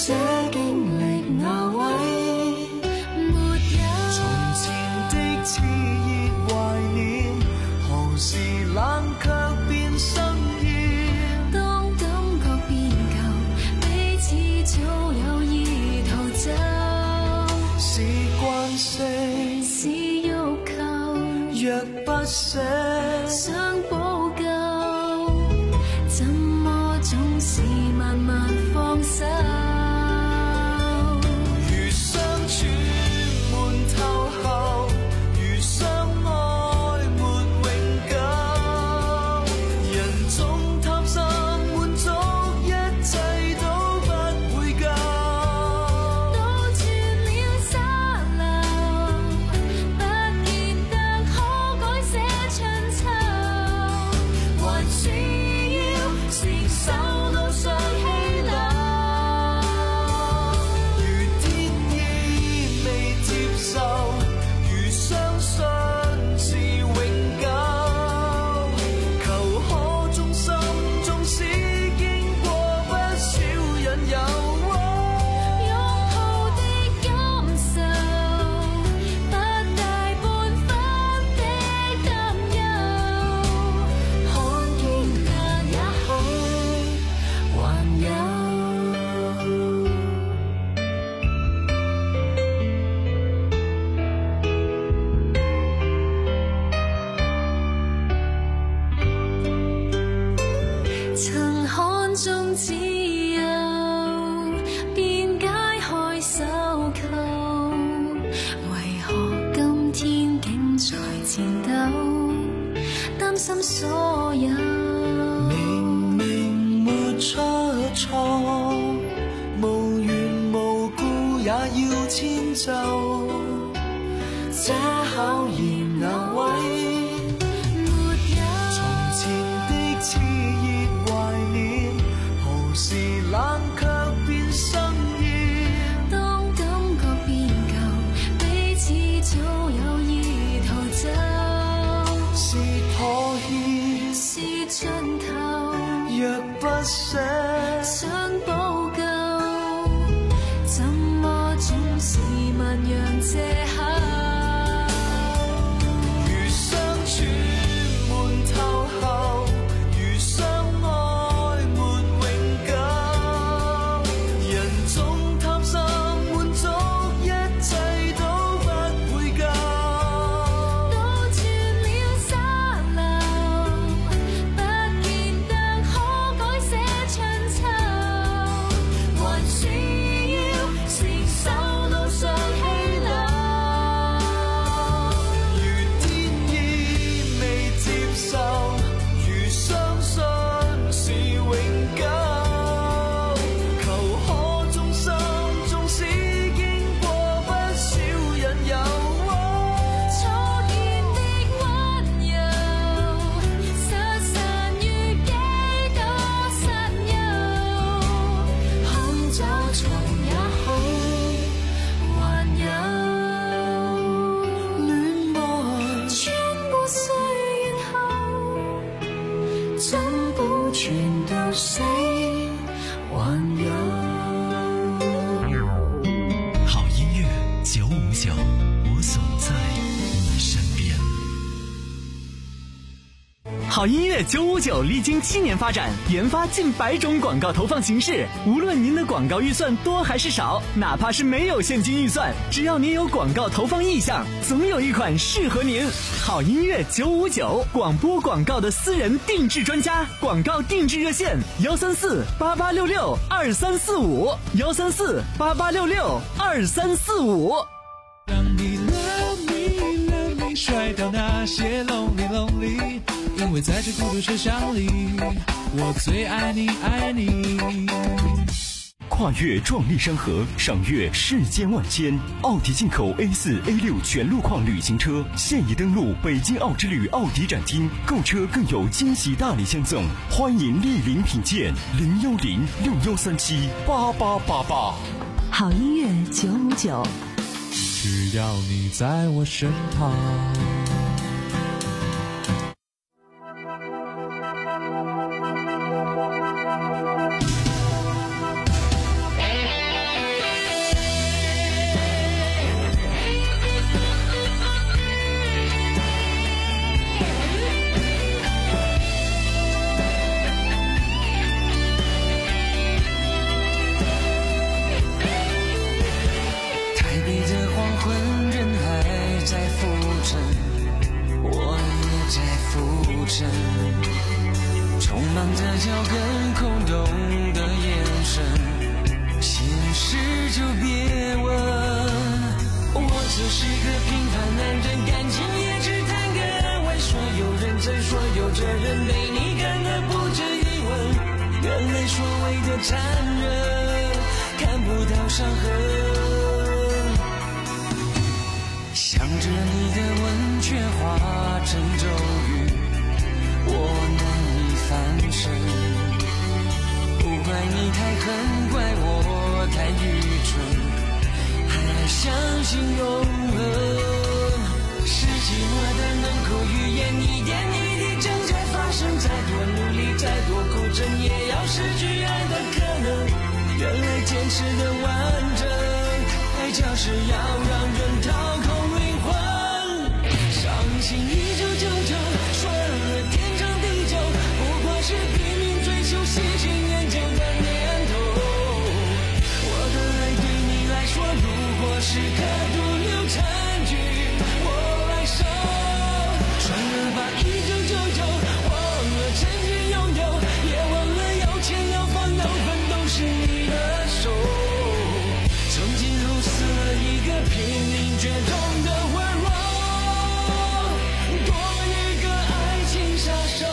這經歷那位，沒有從前的熾熱懷念，何時冷卻變生厭？當感覺變舊，彼此早有意逃走，是慣性，是欲求，若不捨，想補救，怎麼總是慢慢放手？如相處悶透後，如相愛沒永久，人總貪心滿足，一切都不會夠，倒轉了沙漏，不見得可改寫春秋，還是要承受路上氣流。如天意未接受，如相信是永久，求可忠心，縱使經過不少引誘。擁抱的感受，不帶半分的擔憂，看見但也許還有。曾看中自由，便解開手銬，為何今天竟在戰鬥？擔心所有明明沒出錯，無緣無故也要遷就，這考驗哪位？沒有從前的熾熱懷念，何時冷卻變生厭？當感覺變舊，彼此早有意逃走，是妥協，是盡頭，若不捨，想補救，怎麼總是萬樣藉口？如相處悶透後，如相愛沒永久，人總貪心滿足，一切都不會夠，倒轉了沙漏，不見得可改寫春秋，還是要承受路上氣流。如天意未接受，如相信是永久，求可忠心，縱使經過不少引誘。初見的溫柔，失散於幾多山丘，看找尋也許還有。戀愛穿過歲月後，怎保存到死還有。 好音乐九五九，我总在你身边。 好音乐九五九历经七年发展，研发近百种广告投放形式。无论您的广告预算多还是少，哪怕是没有现金预算，只要您有广告投放意向，总有一款适合您。好音乐九五九，广播广告的私人定制专家，广告定制热线幺三四八八六六二三四五幺三四八八六六二三四五。 让你 love me love me 甩掉那些 lonely lonely， 因为在这孤独车厢里，我最爱你爱你。 跨越壮丽山河，赏阅世间万千。奥迪进口 A 四 A 六全路况旅行车现已登陆北京奥之旅奥迪展厅，购车更有惊喜大礼相赠，欢迎莅临品鉴。零幺零六幺三七八八八八。 好音乐九五九， 只要你在我身旁。 神，充满着脚跟空洞的眼神，心事就别问，我只是个平凡男人，感情也只谈个玩，说有认真，说有责任，被你看得不止一吻，原来所谓的残忍看不到伤痕，想着你的吻却化成咒语，我难以翻身，不怪你太狠，怪我太愚蠢，还相信永恒。十几话的能口语言，一点一滴正在发生，再多努力，再多苦撑，也要失去爱的可能。原来坚持的完整，爱就是要让人掏空灵魂。伤心一九九九，说了天长地久，不过是拼命追求喜新厌旧的念头。我的爱对你来说，如果是颗独留残局，我来收。算了吧，一九九九，忘了曾经拥有，也忘了要钱要房要分都是你的手。曾经如此了一个拼命绝种的温柔，多一个爱情杀手。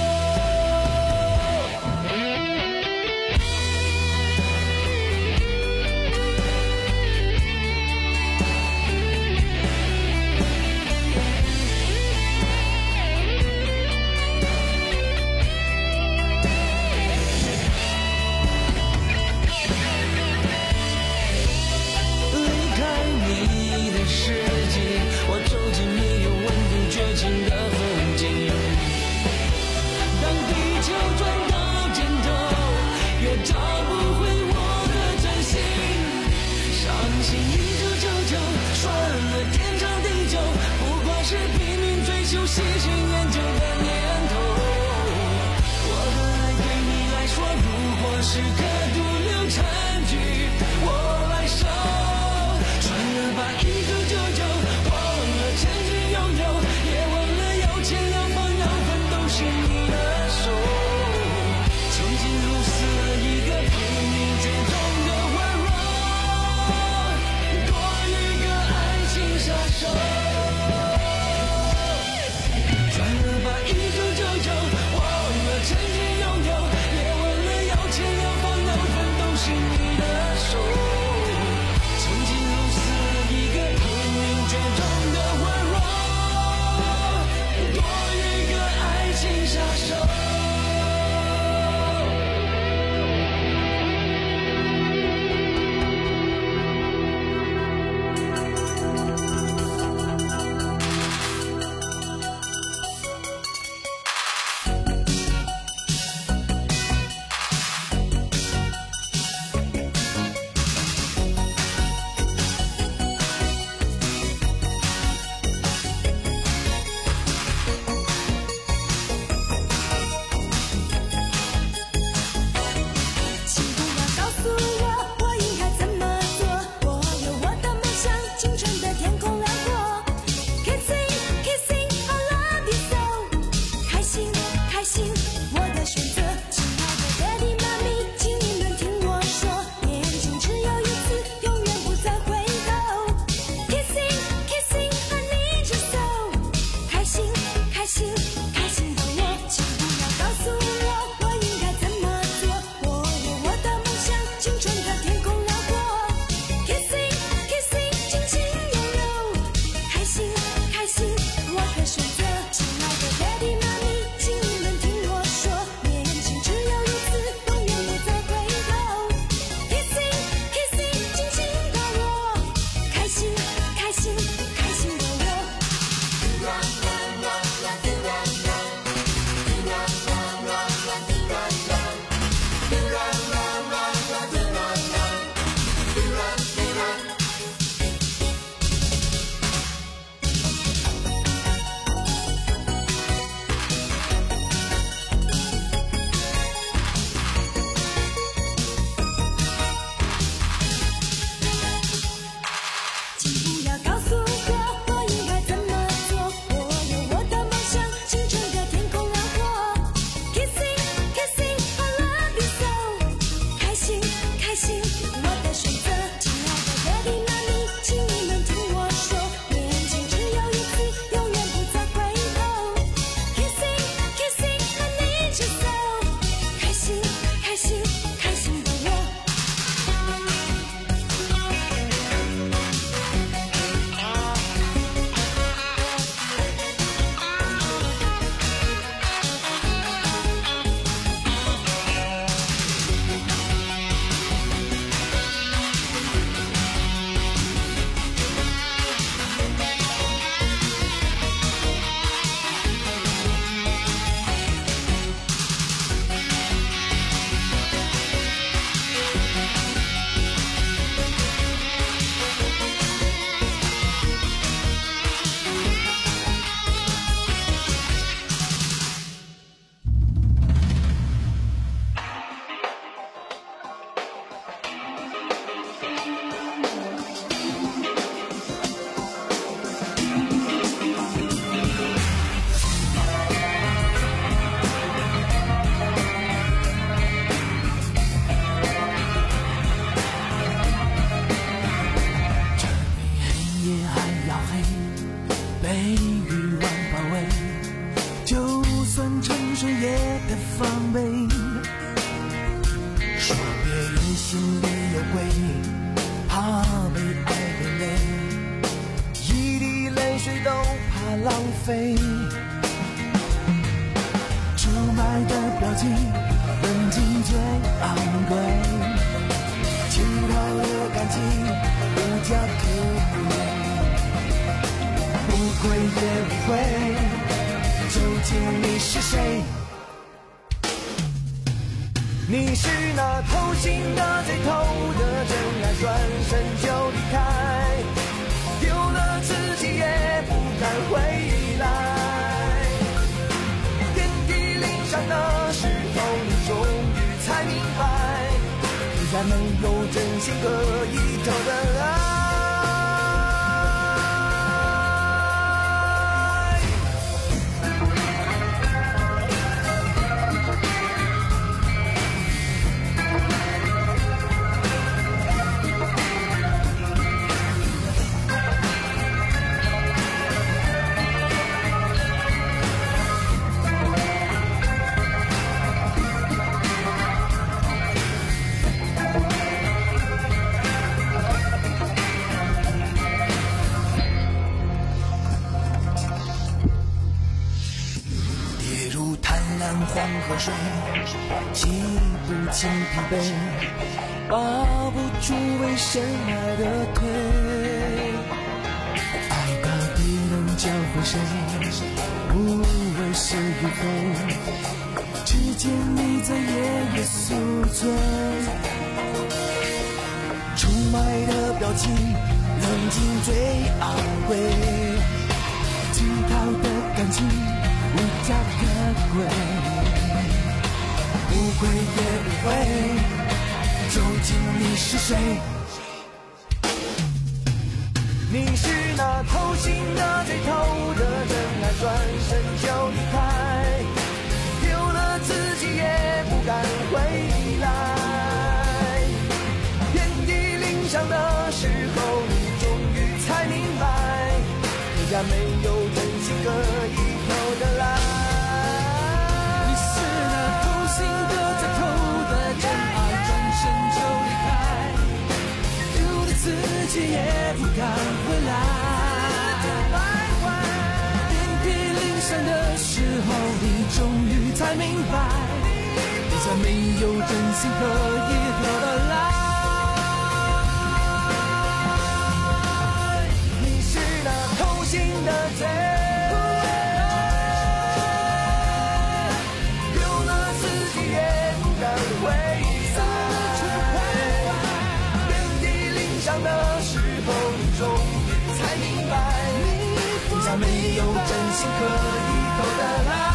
是颗独留残局，我来收。算了吧，一九九九，忘了曾经拥有，也忘了要钱要房要分都是你的手。曾经如此了一个拼命绝种的温柔，多一个爱情杀手。算了吧，一九九九，忘了曾经拥有，也忘了要钱要房要分都是你的手。曾经如此一个拼命绝种的温柔，多一个爱情杀手。 告诉我我应该怎么做，我有我的梦想，青春的天空辽飞。出卖的表情，冷静最昂贵，乞讨的感情，无家可归。不悔也无悔，究竟你是谁？你是那偷心的最偷的真爱，转身就离开，丢了自己也不敢回来。遍体鳞伤的时候，你终于才明白，天下没有真心可以偷的爱。黄河水，洗不清疲惫，拔不出为深爱的腿。爱到底能教会谁？无论是与非，只见你在夜夜宿醉。出卖的表情，冷静最昂贵，乞讨的感情，无家可归。不悔也不悔，究竟你是谁？你是那偷心的最偷的真爱，转身就离开，丢了自己也不敢回来。遍体鳞伤的时候，你终于才明白，天下没有真心可以偷得来。自己也不敢回来，遍体鳞伤的时候，你终于才明白，天下没有真心可以偷得来。你是那偷心的罪，丢了自己也不敢回来，遍体鳞伤的时候，你终于才明白，天下没有真心可以偷得来。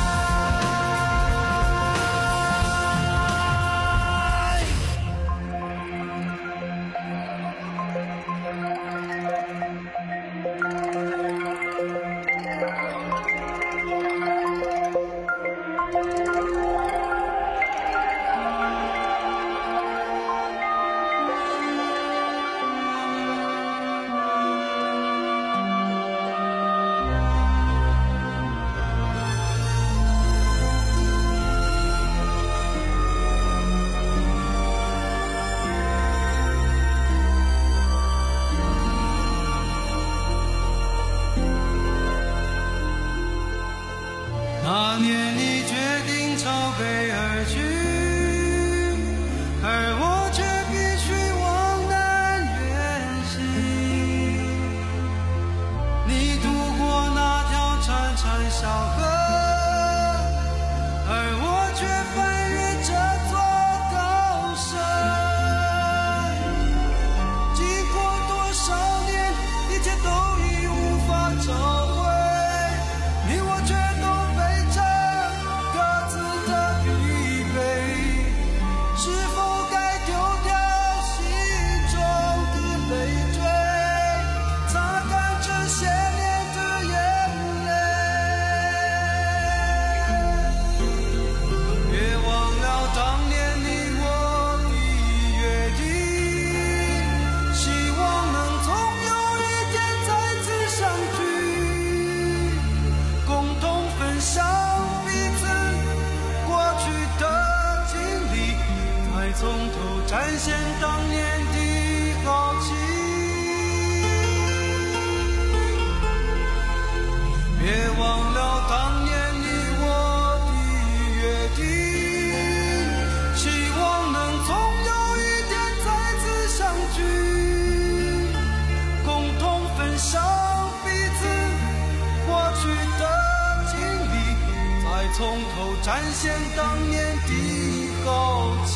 展现当年的豪气。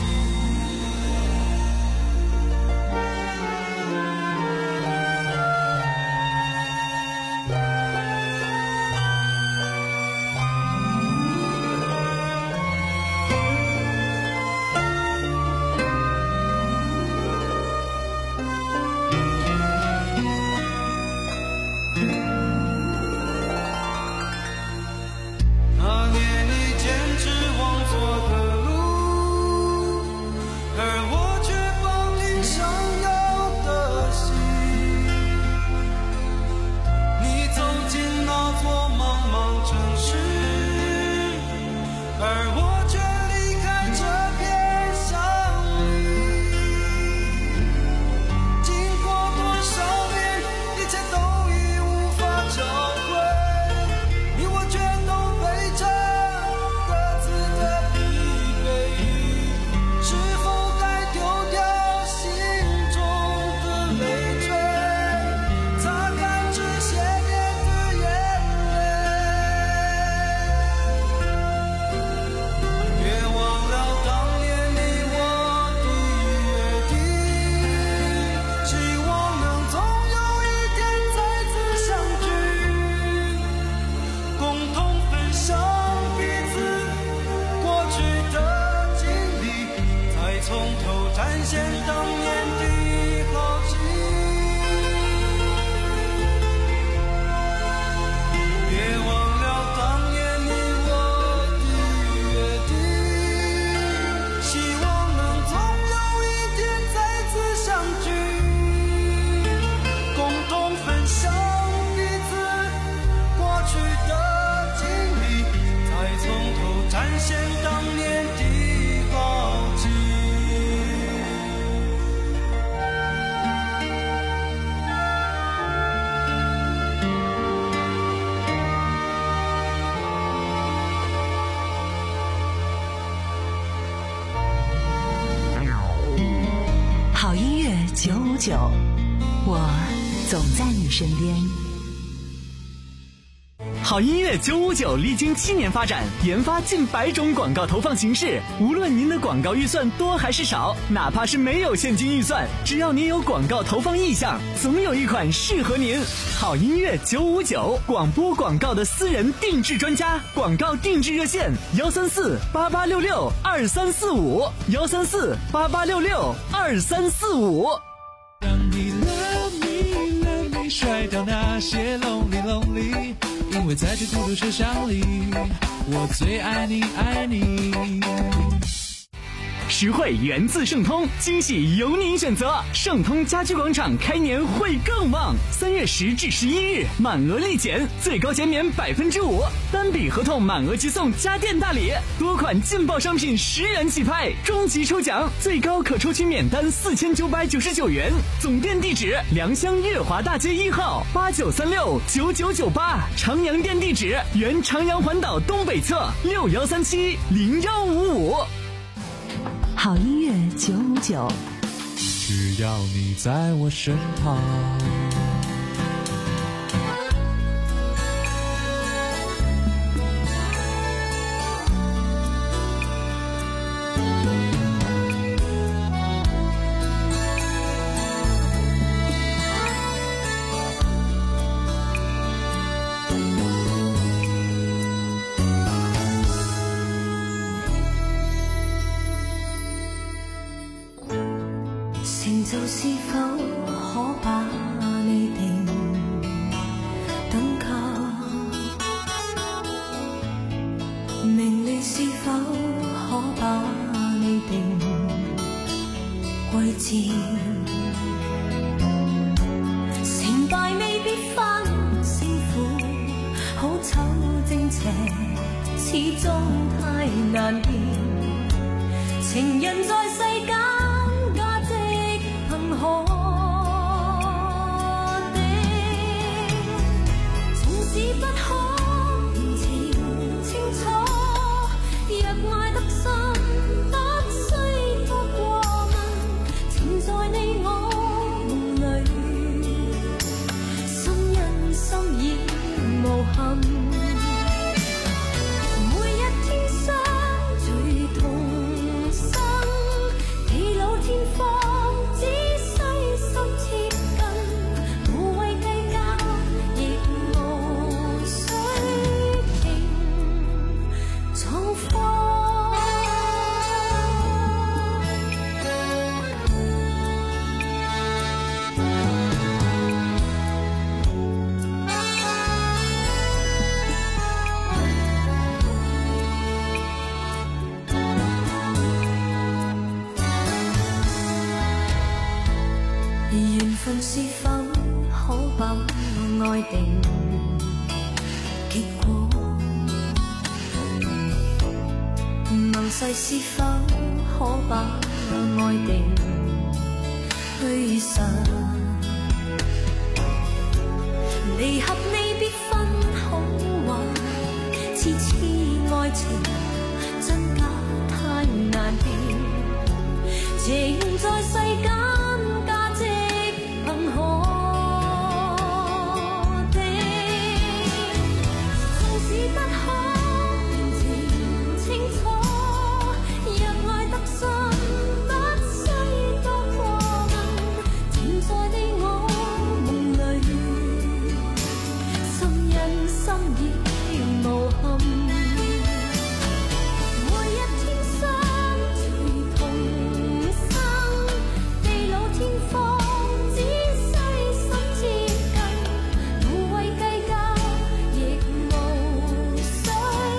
那年你坚持往左的路，而我却放你想要的心。你走进那座茫茫城市，而我却离开这片乡里。经过多少年，一切都已无法找回，你我却都背着各自的疲惫，是否该丢掉心中的累赘，擦干这些年的眼泪？别忘了当年你我的约定，希望能总有一天再次相聚，共同分享彼此过去的经历，再从头展现当年的豪气。别忘了当年你我的约定，希望能总有一天再次相聚，共同分享彼此过去的经历，再从头展现当年的豪气。 好音乐九五九，我总在你身边。 好音乐九五九历经七年发展，研发近百种广告投放形式。无论您的广告预算多还是少，哪怕是没有现金预算，只要您有广告投放意向，总有一款适合您。好音乐九五九，广播广告的私人定制专家，广告定制热线：幺三四八八六六二三四五，幺三四八八六六二三四五。 让你 love me love me 甩掉那些 lonely lonely， 因为在这孤独车厢里，我最爱你爱你。 实惠源自盛通，惊喜由您选择。盛通家居广场开年会更旺，三月十至十一日满额立减，最高减免百分之五，单笔合同满额即送家电大礼，多款劲爆商品十元起拍，终极抽奖最高可抽取免单四千九百九十九元。总店地址：良乡月华大街一号八九三六九九九八，长阳店地址：原长阳环岛东北侧六幺三七零幺五五。 好音乐九五九， 只要你在我身旁。 成就是否可把你定等級？名利是否可把你定位置？成敗未必分勝負，好醜正邪始終太難辨。情人在世間可的，從此不可言情清楚。若愛得深，不需多過問，情在你我夢裏，心因心意無憾。每一天相分是否可把愛定結果？盟誓是否可把愛定虛實？離合未必分好壞，痴痴愛情真假太難辨，情在世間價值憑可定，縱使不可辨情清楚，若愛得深不需多過問，情在你我夢裏，心因心意無憾，每一天相隨同生，地老天荒只需心接近，無謂計較亦無需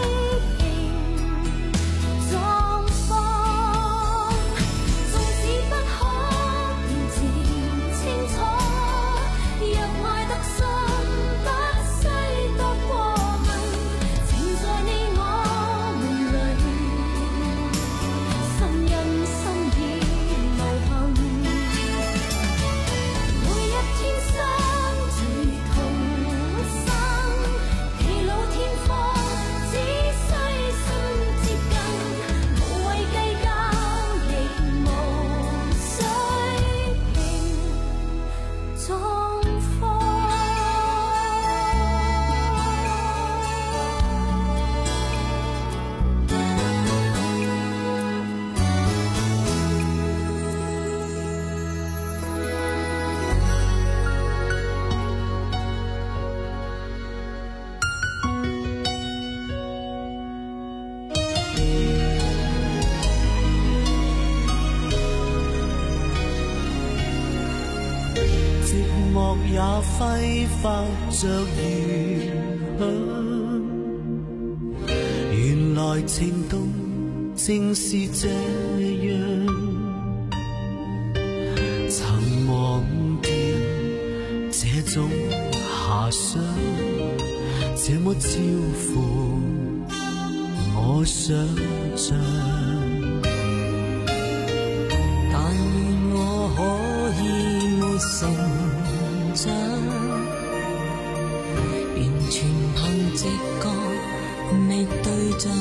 評狀況，縱使不可辨情清楚，若愛得深不需多過問，情在你我夢裏，心因心意無憾，每一天相隨同生，地老天荒只需心接近，無謂計較亦無需評狀況。 寂寞也揮發着餘香，原來情動正是這樣，曾忘掉這種遐想，這麼超乎我想象。 但願我可以沒成長，完全憑直覺覓對象，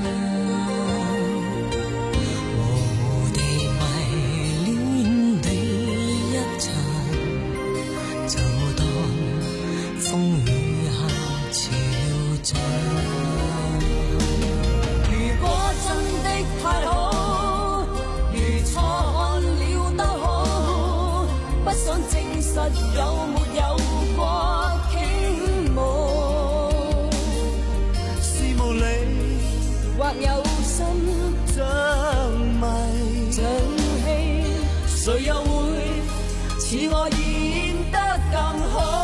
模糊地迷戀你一場，就當風雨下潮漲。如果真的太好，如錯看了都好，不想證實有沒有過傾慕， 是無理或有心像迷像戲，誰又會似我演得更好？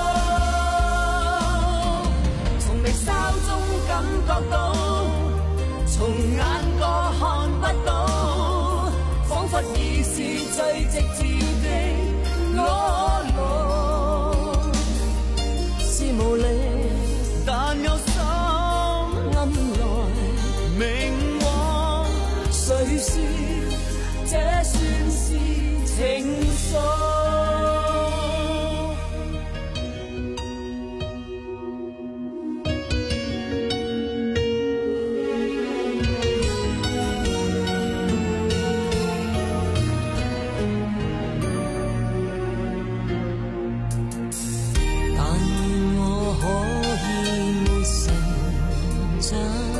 從眉梢中感覺到，從眼角看不到，彷彿已是最直接的裸露，是無理， 但有心暗來明往， 誰說這算是情愫？但願我可以沒成長，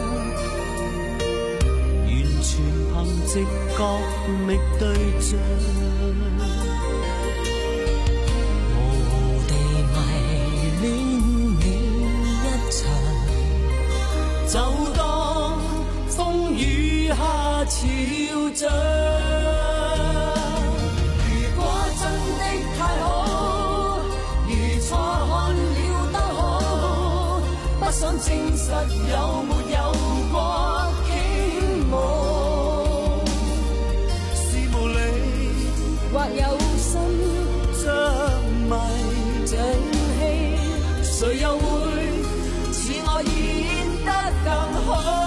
完全憑直覺覓對象， 模糊地迷戀你一場， 就當風雨下潮漲。 如果真的太好，如錯看了都好，不想證實有沒有過傾慕， 是無理或有心像谁又會似我演得更好？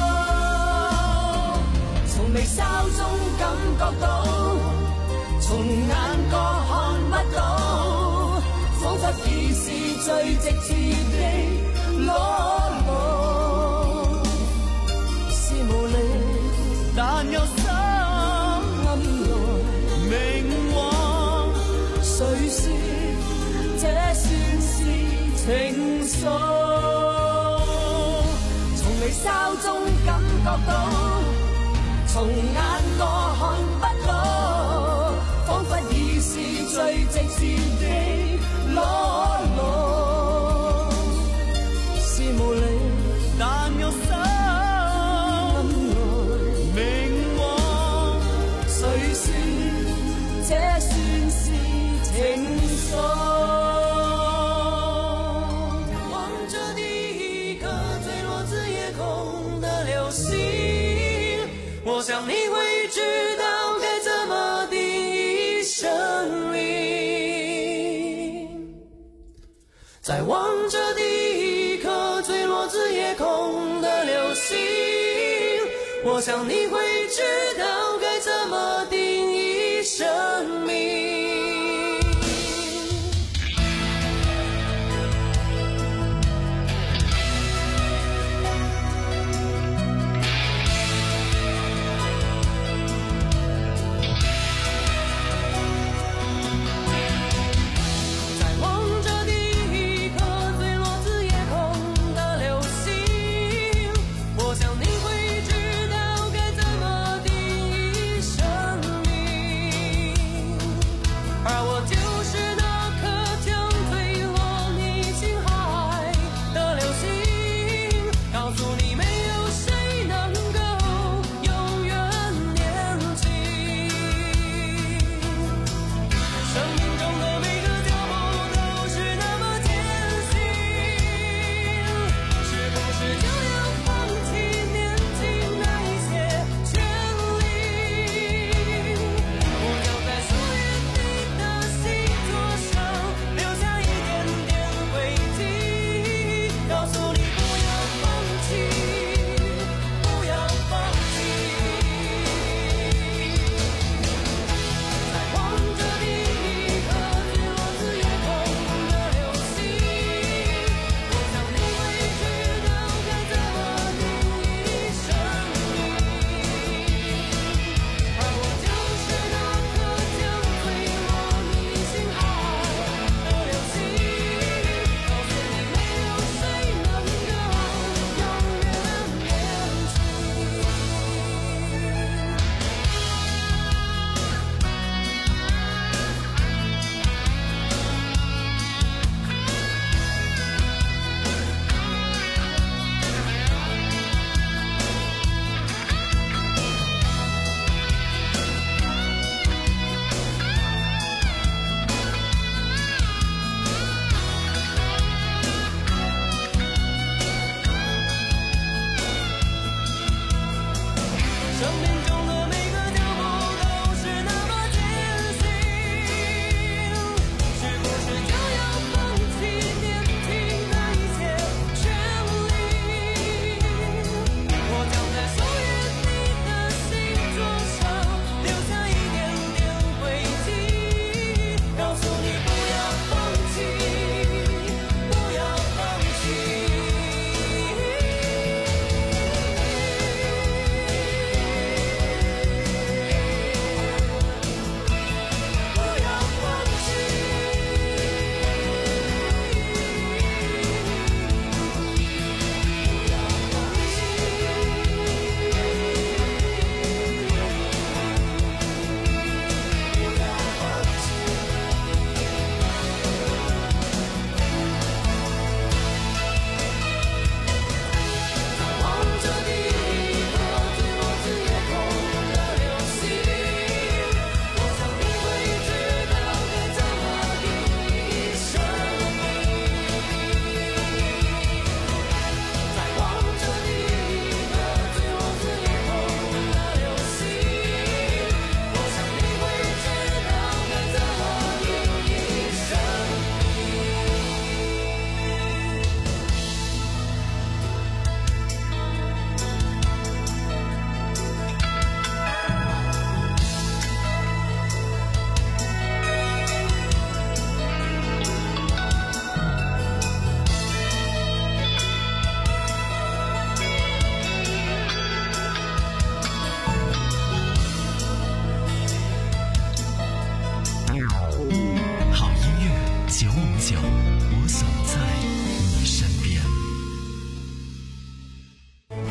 從微笑中感覺到，從眼角看不到，彷彿已是最直接的裸露。是無力，但又心暗來明往。誰說這算是情愫？從微笑中感覺到，從眼角看不到，彷彿已是最直接的裸露。是無力，但又心來明往。誰說這算是情愫？望着第一顆墜落自夜空的流星，我想你會知道該怎麼定義生命。再望着第一顆墜落自夜空的流星，我想你會知道該怎麼定義生命。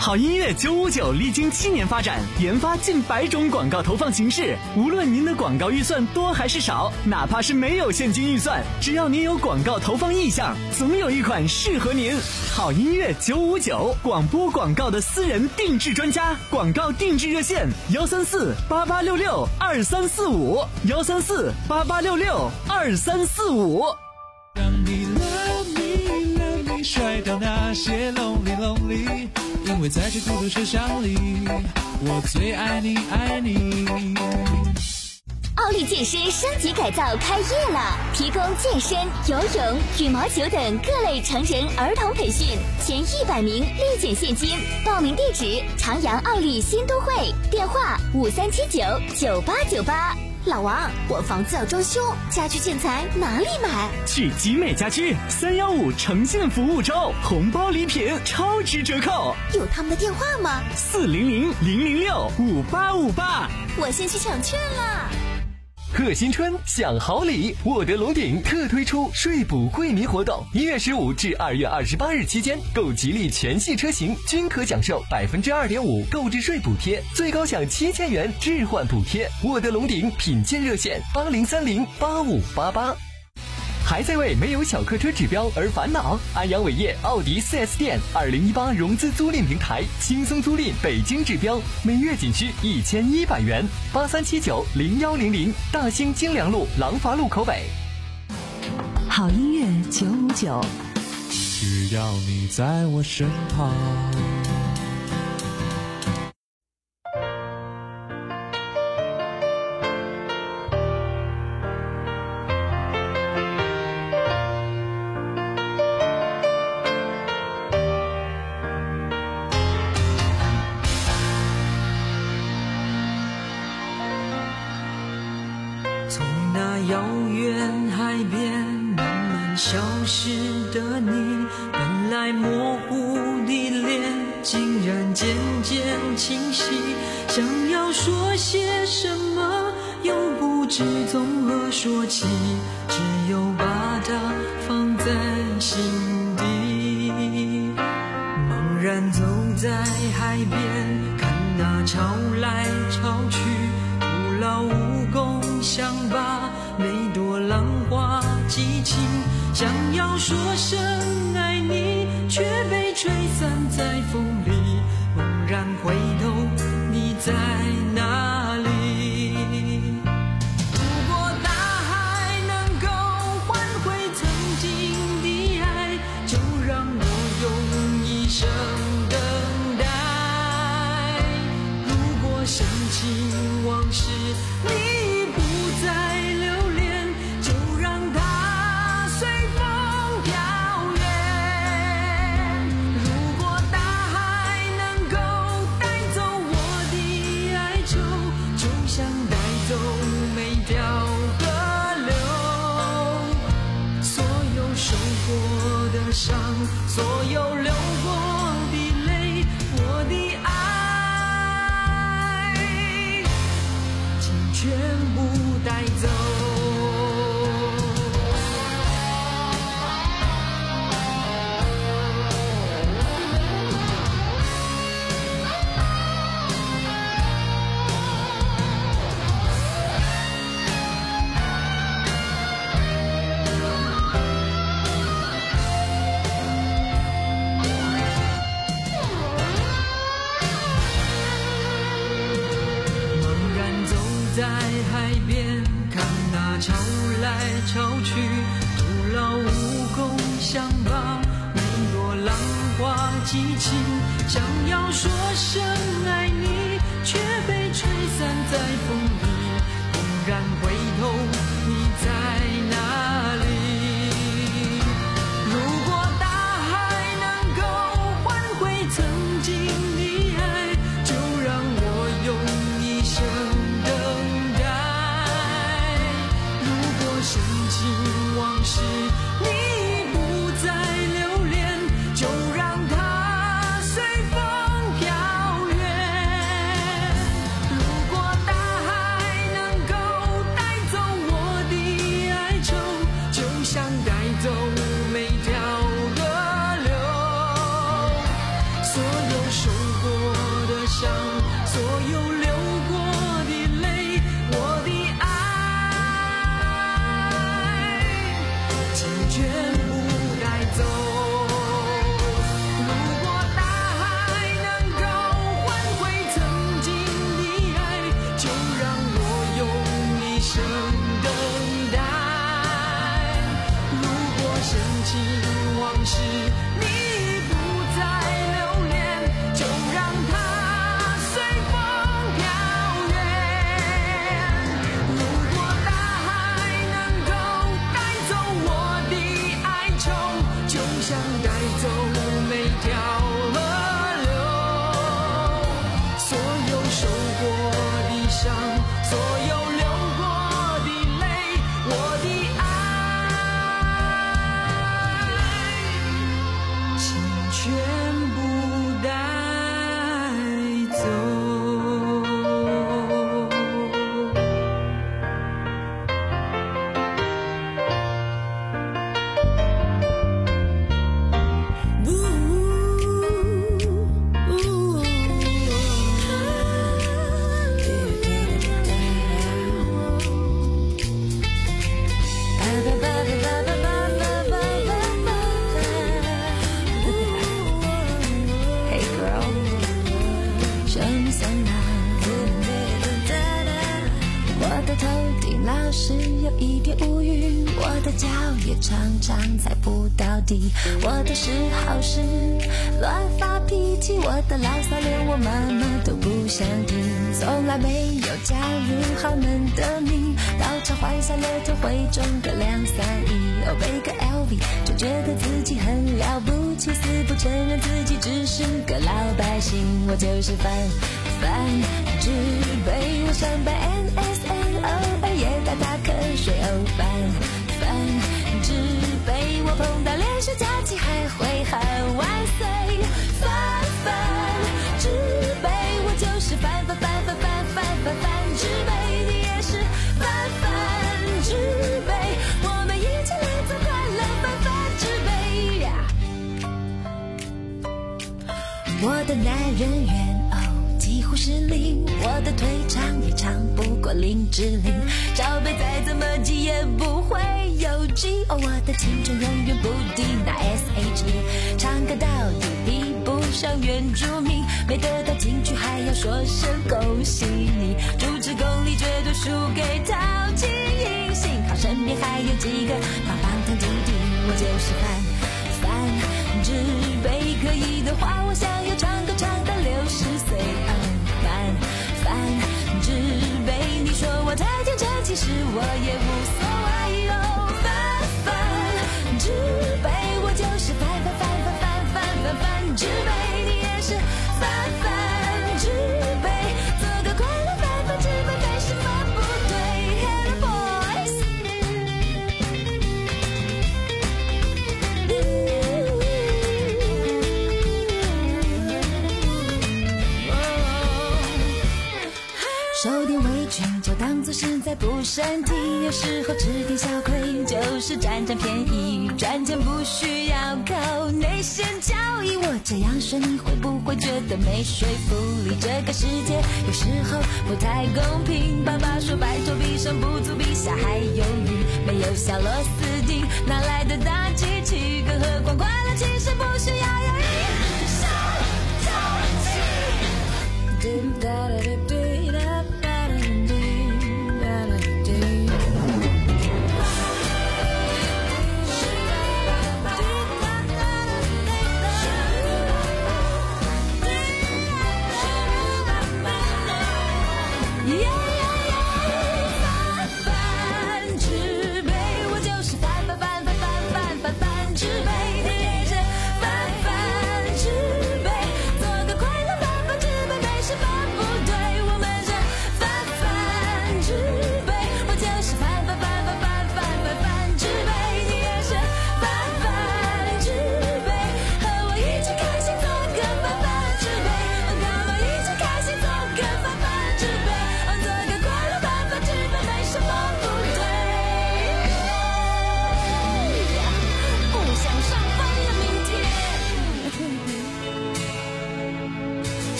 好音乐九五九历经七年发展，研发近百种广告投放形式。无论您的广告预算多还是少，哪怕是没有现金预算，只要您有广告投放意向，总有一款适合您。好音乐九五九，广播广告的私人定制专家，广告定制热线：幺三四八八六六二三四五，幺三四八八六六二三四五。 让你 love me love me 甩掉那些 lonely lonely， 因为在这孤独车厢里，我最爱你爱你。 奥利健身升级改造开业了，提供健身、游泳、羽毛球等各类成人儿童培训，前一百名立减现金。报名地址：长阳奥利新都会，电话五三七九九八九八。老王，我房子要装修，家居建材哪里买？ 去集美家居三幺五诚信服务周，红包礼品超值折扣。 有他们的电话吗？ 四零零零零六五八五八。 我先去抢券了。 贺新春享好礼，沃德龙鼎特推出税补惠民活动，一月十五至二月二十八日期间，购吉利全系车型均可享受百分之二点五购置税补贴，最高享七千元置换补贴。沃德龙鼎品鉴热线：八零三零八五八八。还在为没有小客车指标而烦恼？安阳伟业奥迪 四 S 店二零一八融资租赁平台，轻松租赁北京指标，每月仅需一千一百元。八三七九零幺零零，大兴京良路廊坊路口北。 好音乐九五九， 只要你在我身旁。 遥远海边慢慢消失的你，本来模糊的脸竟然渐渐清晰，想要说些什么又不知从何说起，只有把它放在心底。茫然走在海边，看那潮来潮去，徒劳无功，想把每朵浪花记清，想要说声爱你，却被吹散在风里。猛然回头，你在哪里？如果大海能够换回曾经的爱，就让我用一生等待。如果深情往事你不再留恋，就让它随风飘远。如果大海能够带走我的哀愁，就像带走每条河流。所有受过的伤，所有流过的泪，我的爱请全部带走。在海边看那潮来潮去，徒劳无功，想把每朵浪花记清，想要说声爱你，却被吹散在风里。猛然回头，你在哪里？如果大海能够换回曾经的爱，就让我用一生深情往事你不再留恋，就让它随风飘远。如果大海能够带走我的哀愁，就像带走每条河流。所有受请全部带走。如果大海能够换回曾经的爱，就让我用一生等待。如果深情往事你不再留恋，就让它随风飘远。如果大海能够带走我的哀愁，就像带走每条河流。所有受过的伤，所有流过的泪，我的爱，请全部带走。Hey girl, show me some love. 我的头顶老是有一点乌云，我的脚也常常踩不到地。我的嗜好是乱发脾气，我的牢骚连我妈妈都不想听，从来没有加入豪门的你，到场幻想了就会中个两三亿。哦，背个 L V 就觉得自己很了不起，死不承认自己只是个老百姓。我就是范范只被我上班 N S N， 偶尔也打打瞌睡。哦，范范只被我碰到连续假期还会喊万岁。范范只被我就是范范范范范范范范只被你也是范范只被我们一起来做快乐范范只被。我的男人缘哦几乎是零，我的腿长也长不过林志玲，罩杯再怎么挤也不会有 G。 哦，我的青春永远不敌那 S H E， 唱歌到底比不上原住民，没得到金曲还要说声恭喜你，主持功力绝对输给陶晶莹，幸好身边还有几个棒棒糖弟弟。我就是范范只被可以的话，我想要唱歌唱到六十岁。嗯，范范只被你说我太天真，其实我也无所谓。哦，范范只被我就是范范范范范范范范只被你也是范范只被做个快乐范范只被没什么不对。Hello boys，受点委屈就当作是在补身体，有时候吃点小亏就是占占便宜，赚钱不需要靠内线交易。我这样说你会不会觉得没说服力？这个世界有时候不太公平，爸爸说拜托比上不足，比下还犹豫，没有小螺丝钉哪来的大机器，更何况快乐其实不需要犹豫。小淘气我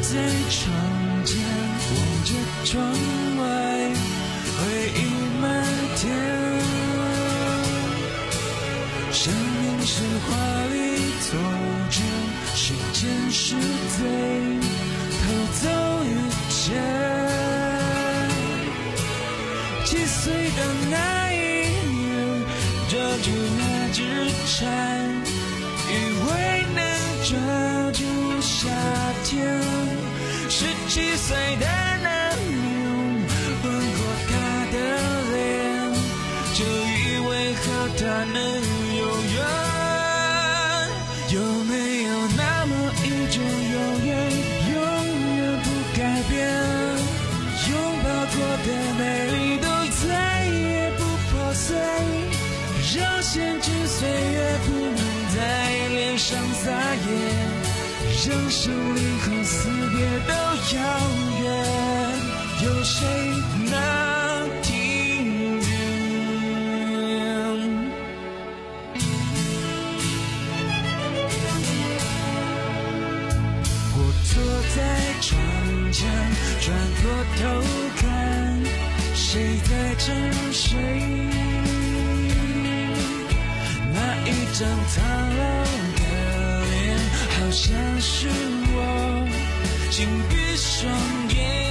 在窗前望着窗外，回忆漫天。生命是华丽错觉，时间是贼，偷走一切。七岁的那一年，抓住那只蝉，以为能抓住夏天。十七岁的那年，吻过他的脸，就以为和他能永远。有没有那么一种永远，永远不改变？拥抱过的美丽都再也不破碎，让限制岁月不能在脸上撒野，让胜利和死别都遥远，有谁能听见？我坐在窗前，转过头看，谁在沉睡？那一张苍老的脸，好像是我，请闭上眼。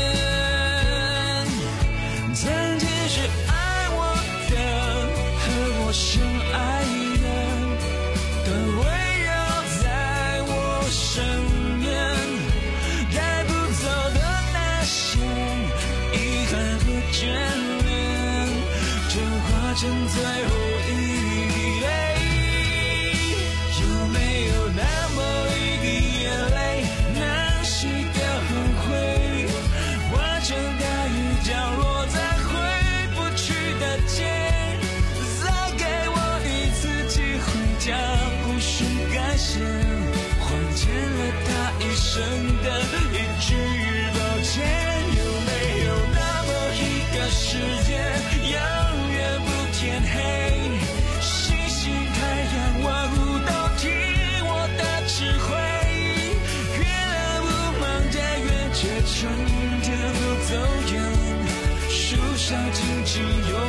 曾经是爱我的，和我深爱的，都围绕在我身边。带不走的那些遗憾和眷恋，就化成最后一滴泪。有没有那么一滴眼泪，能洗掉后悔，化成大雨降落在回不去的街，再给我一次机会将故事改写，还欠了他一生的一句抱歉。有没有那么一个世界，永远不天黑，星星太阳万物都听我的指挥，月亮不忙着圆，却春天都走远，树上轻轻有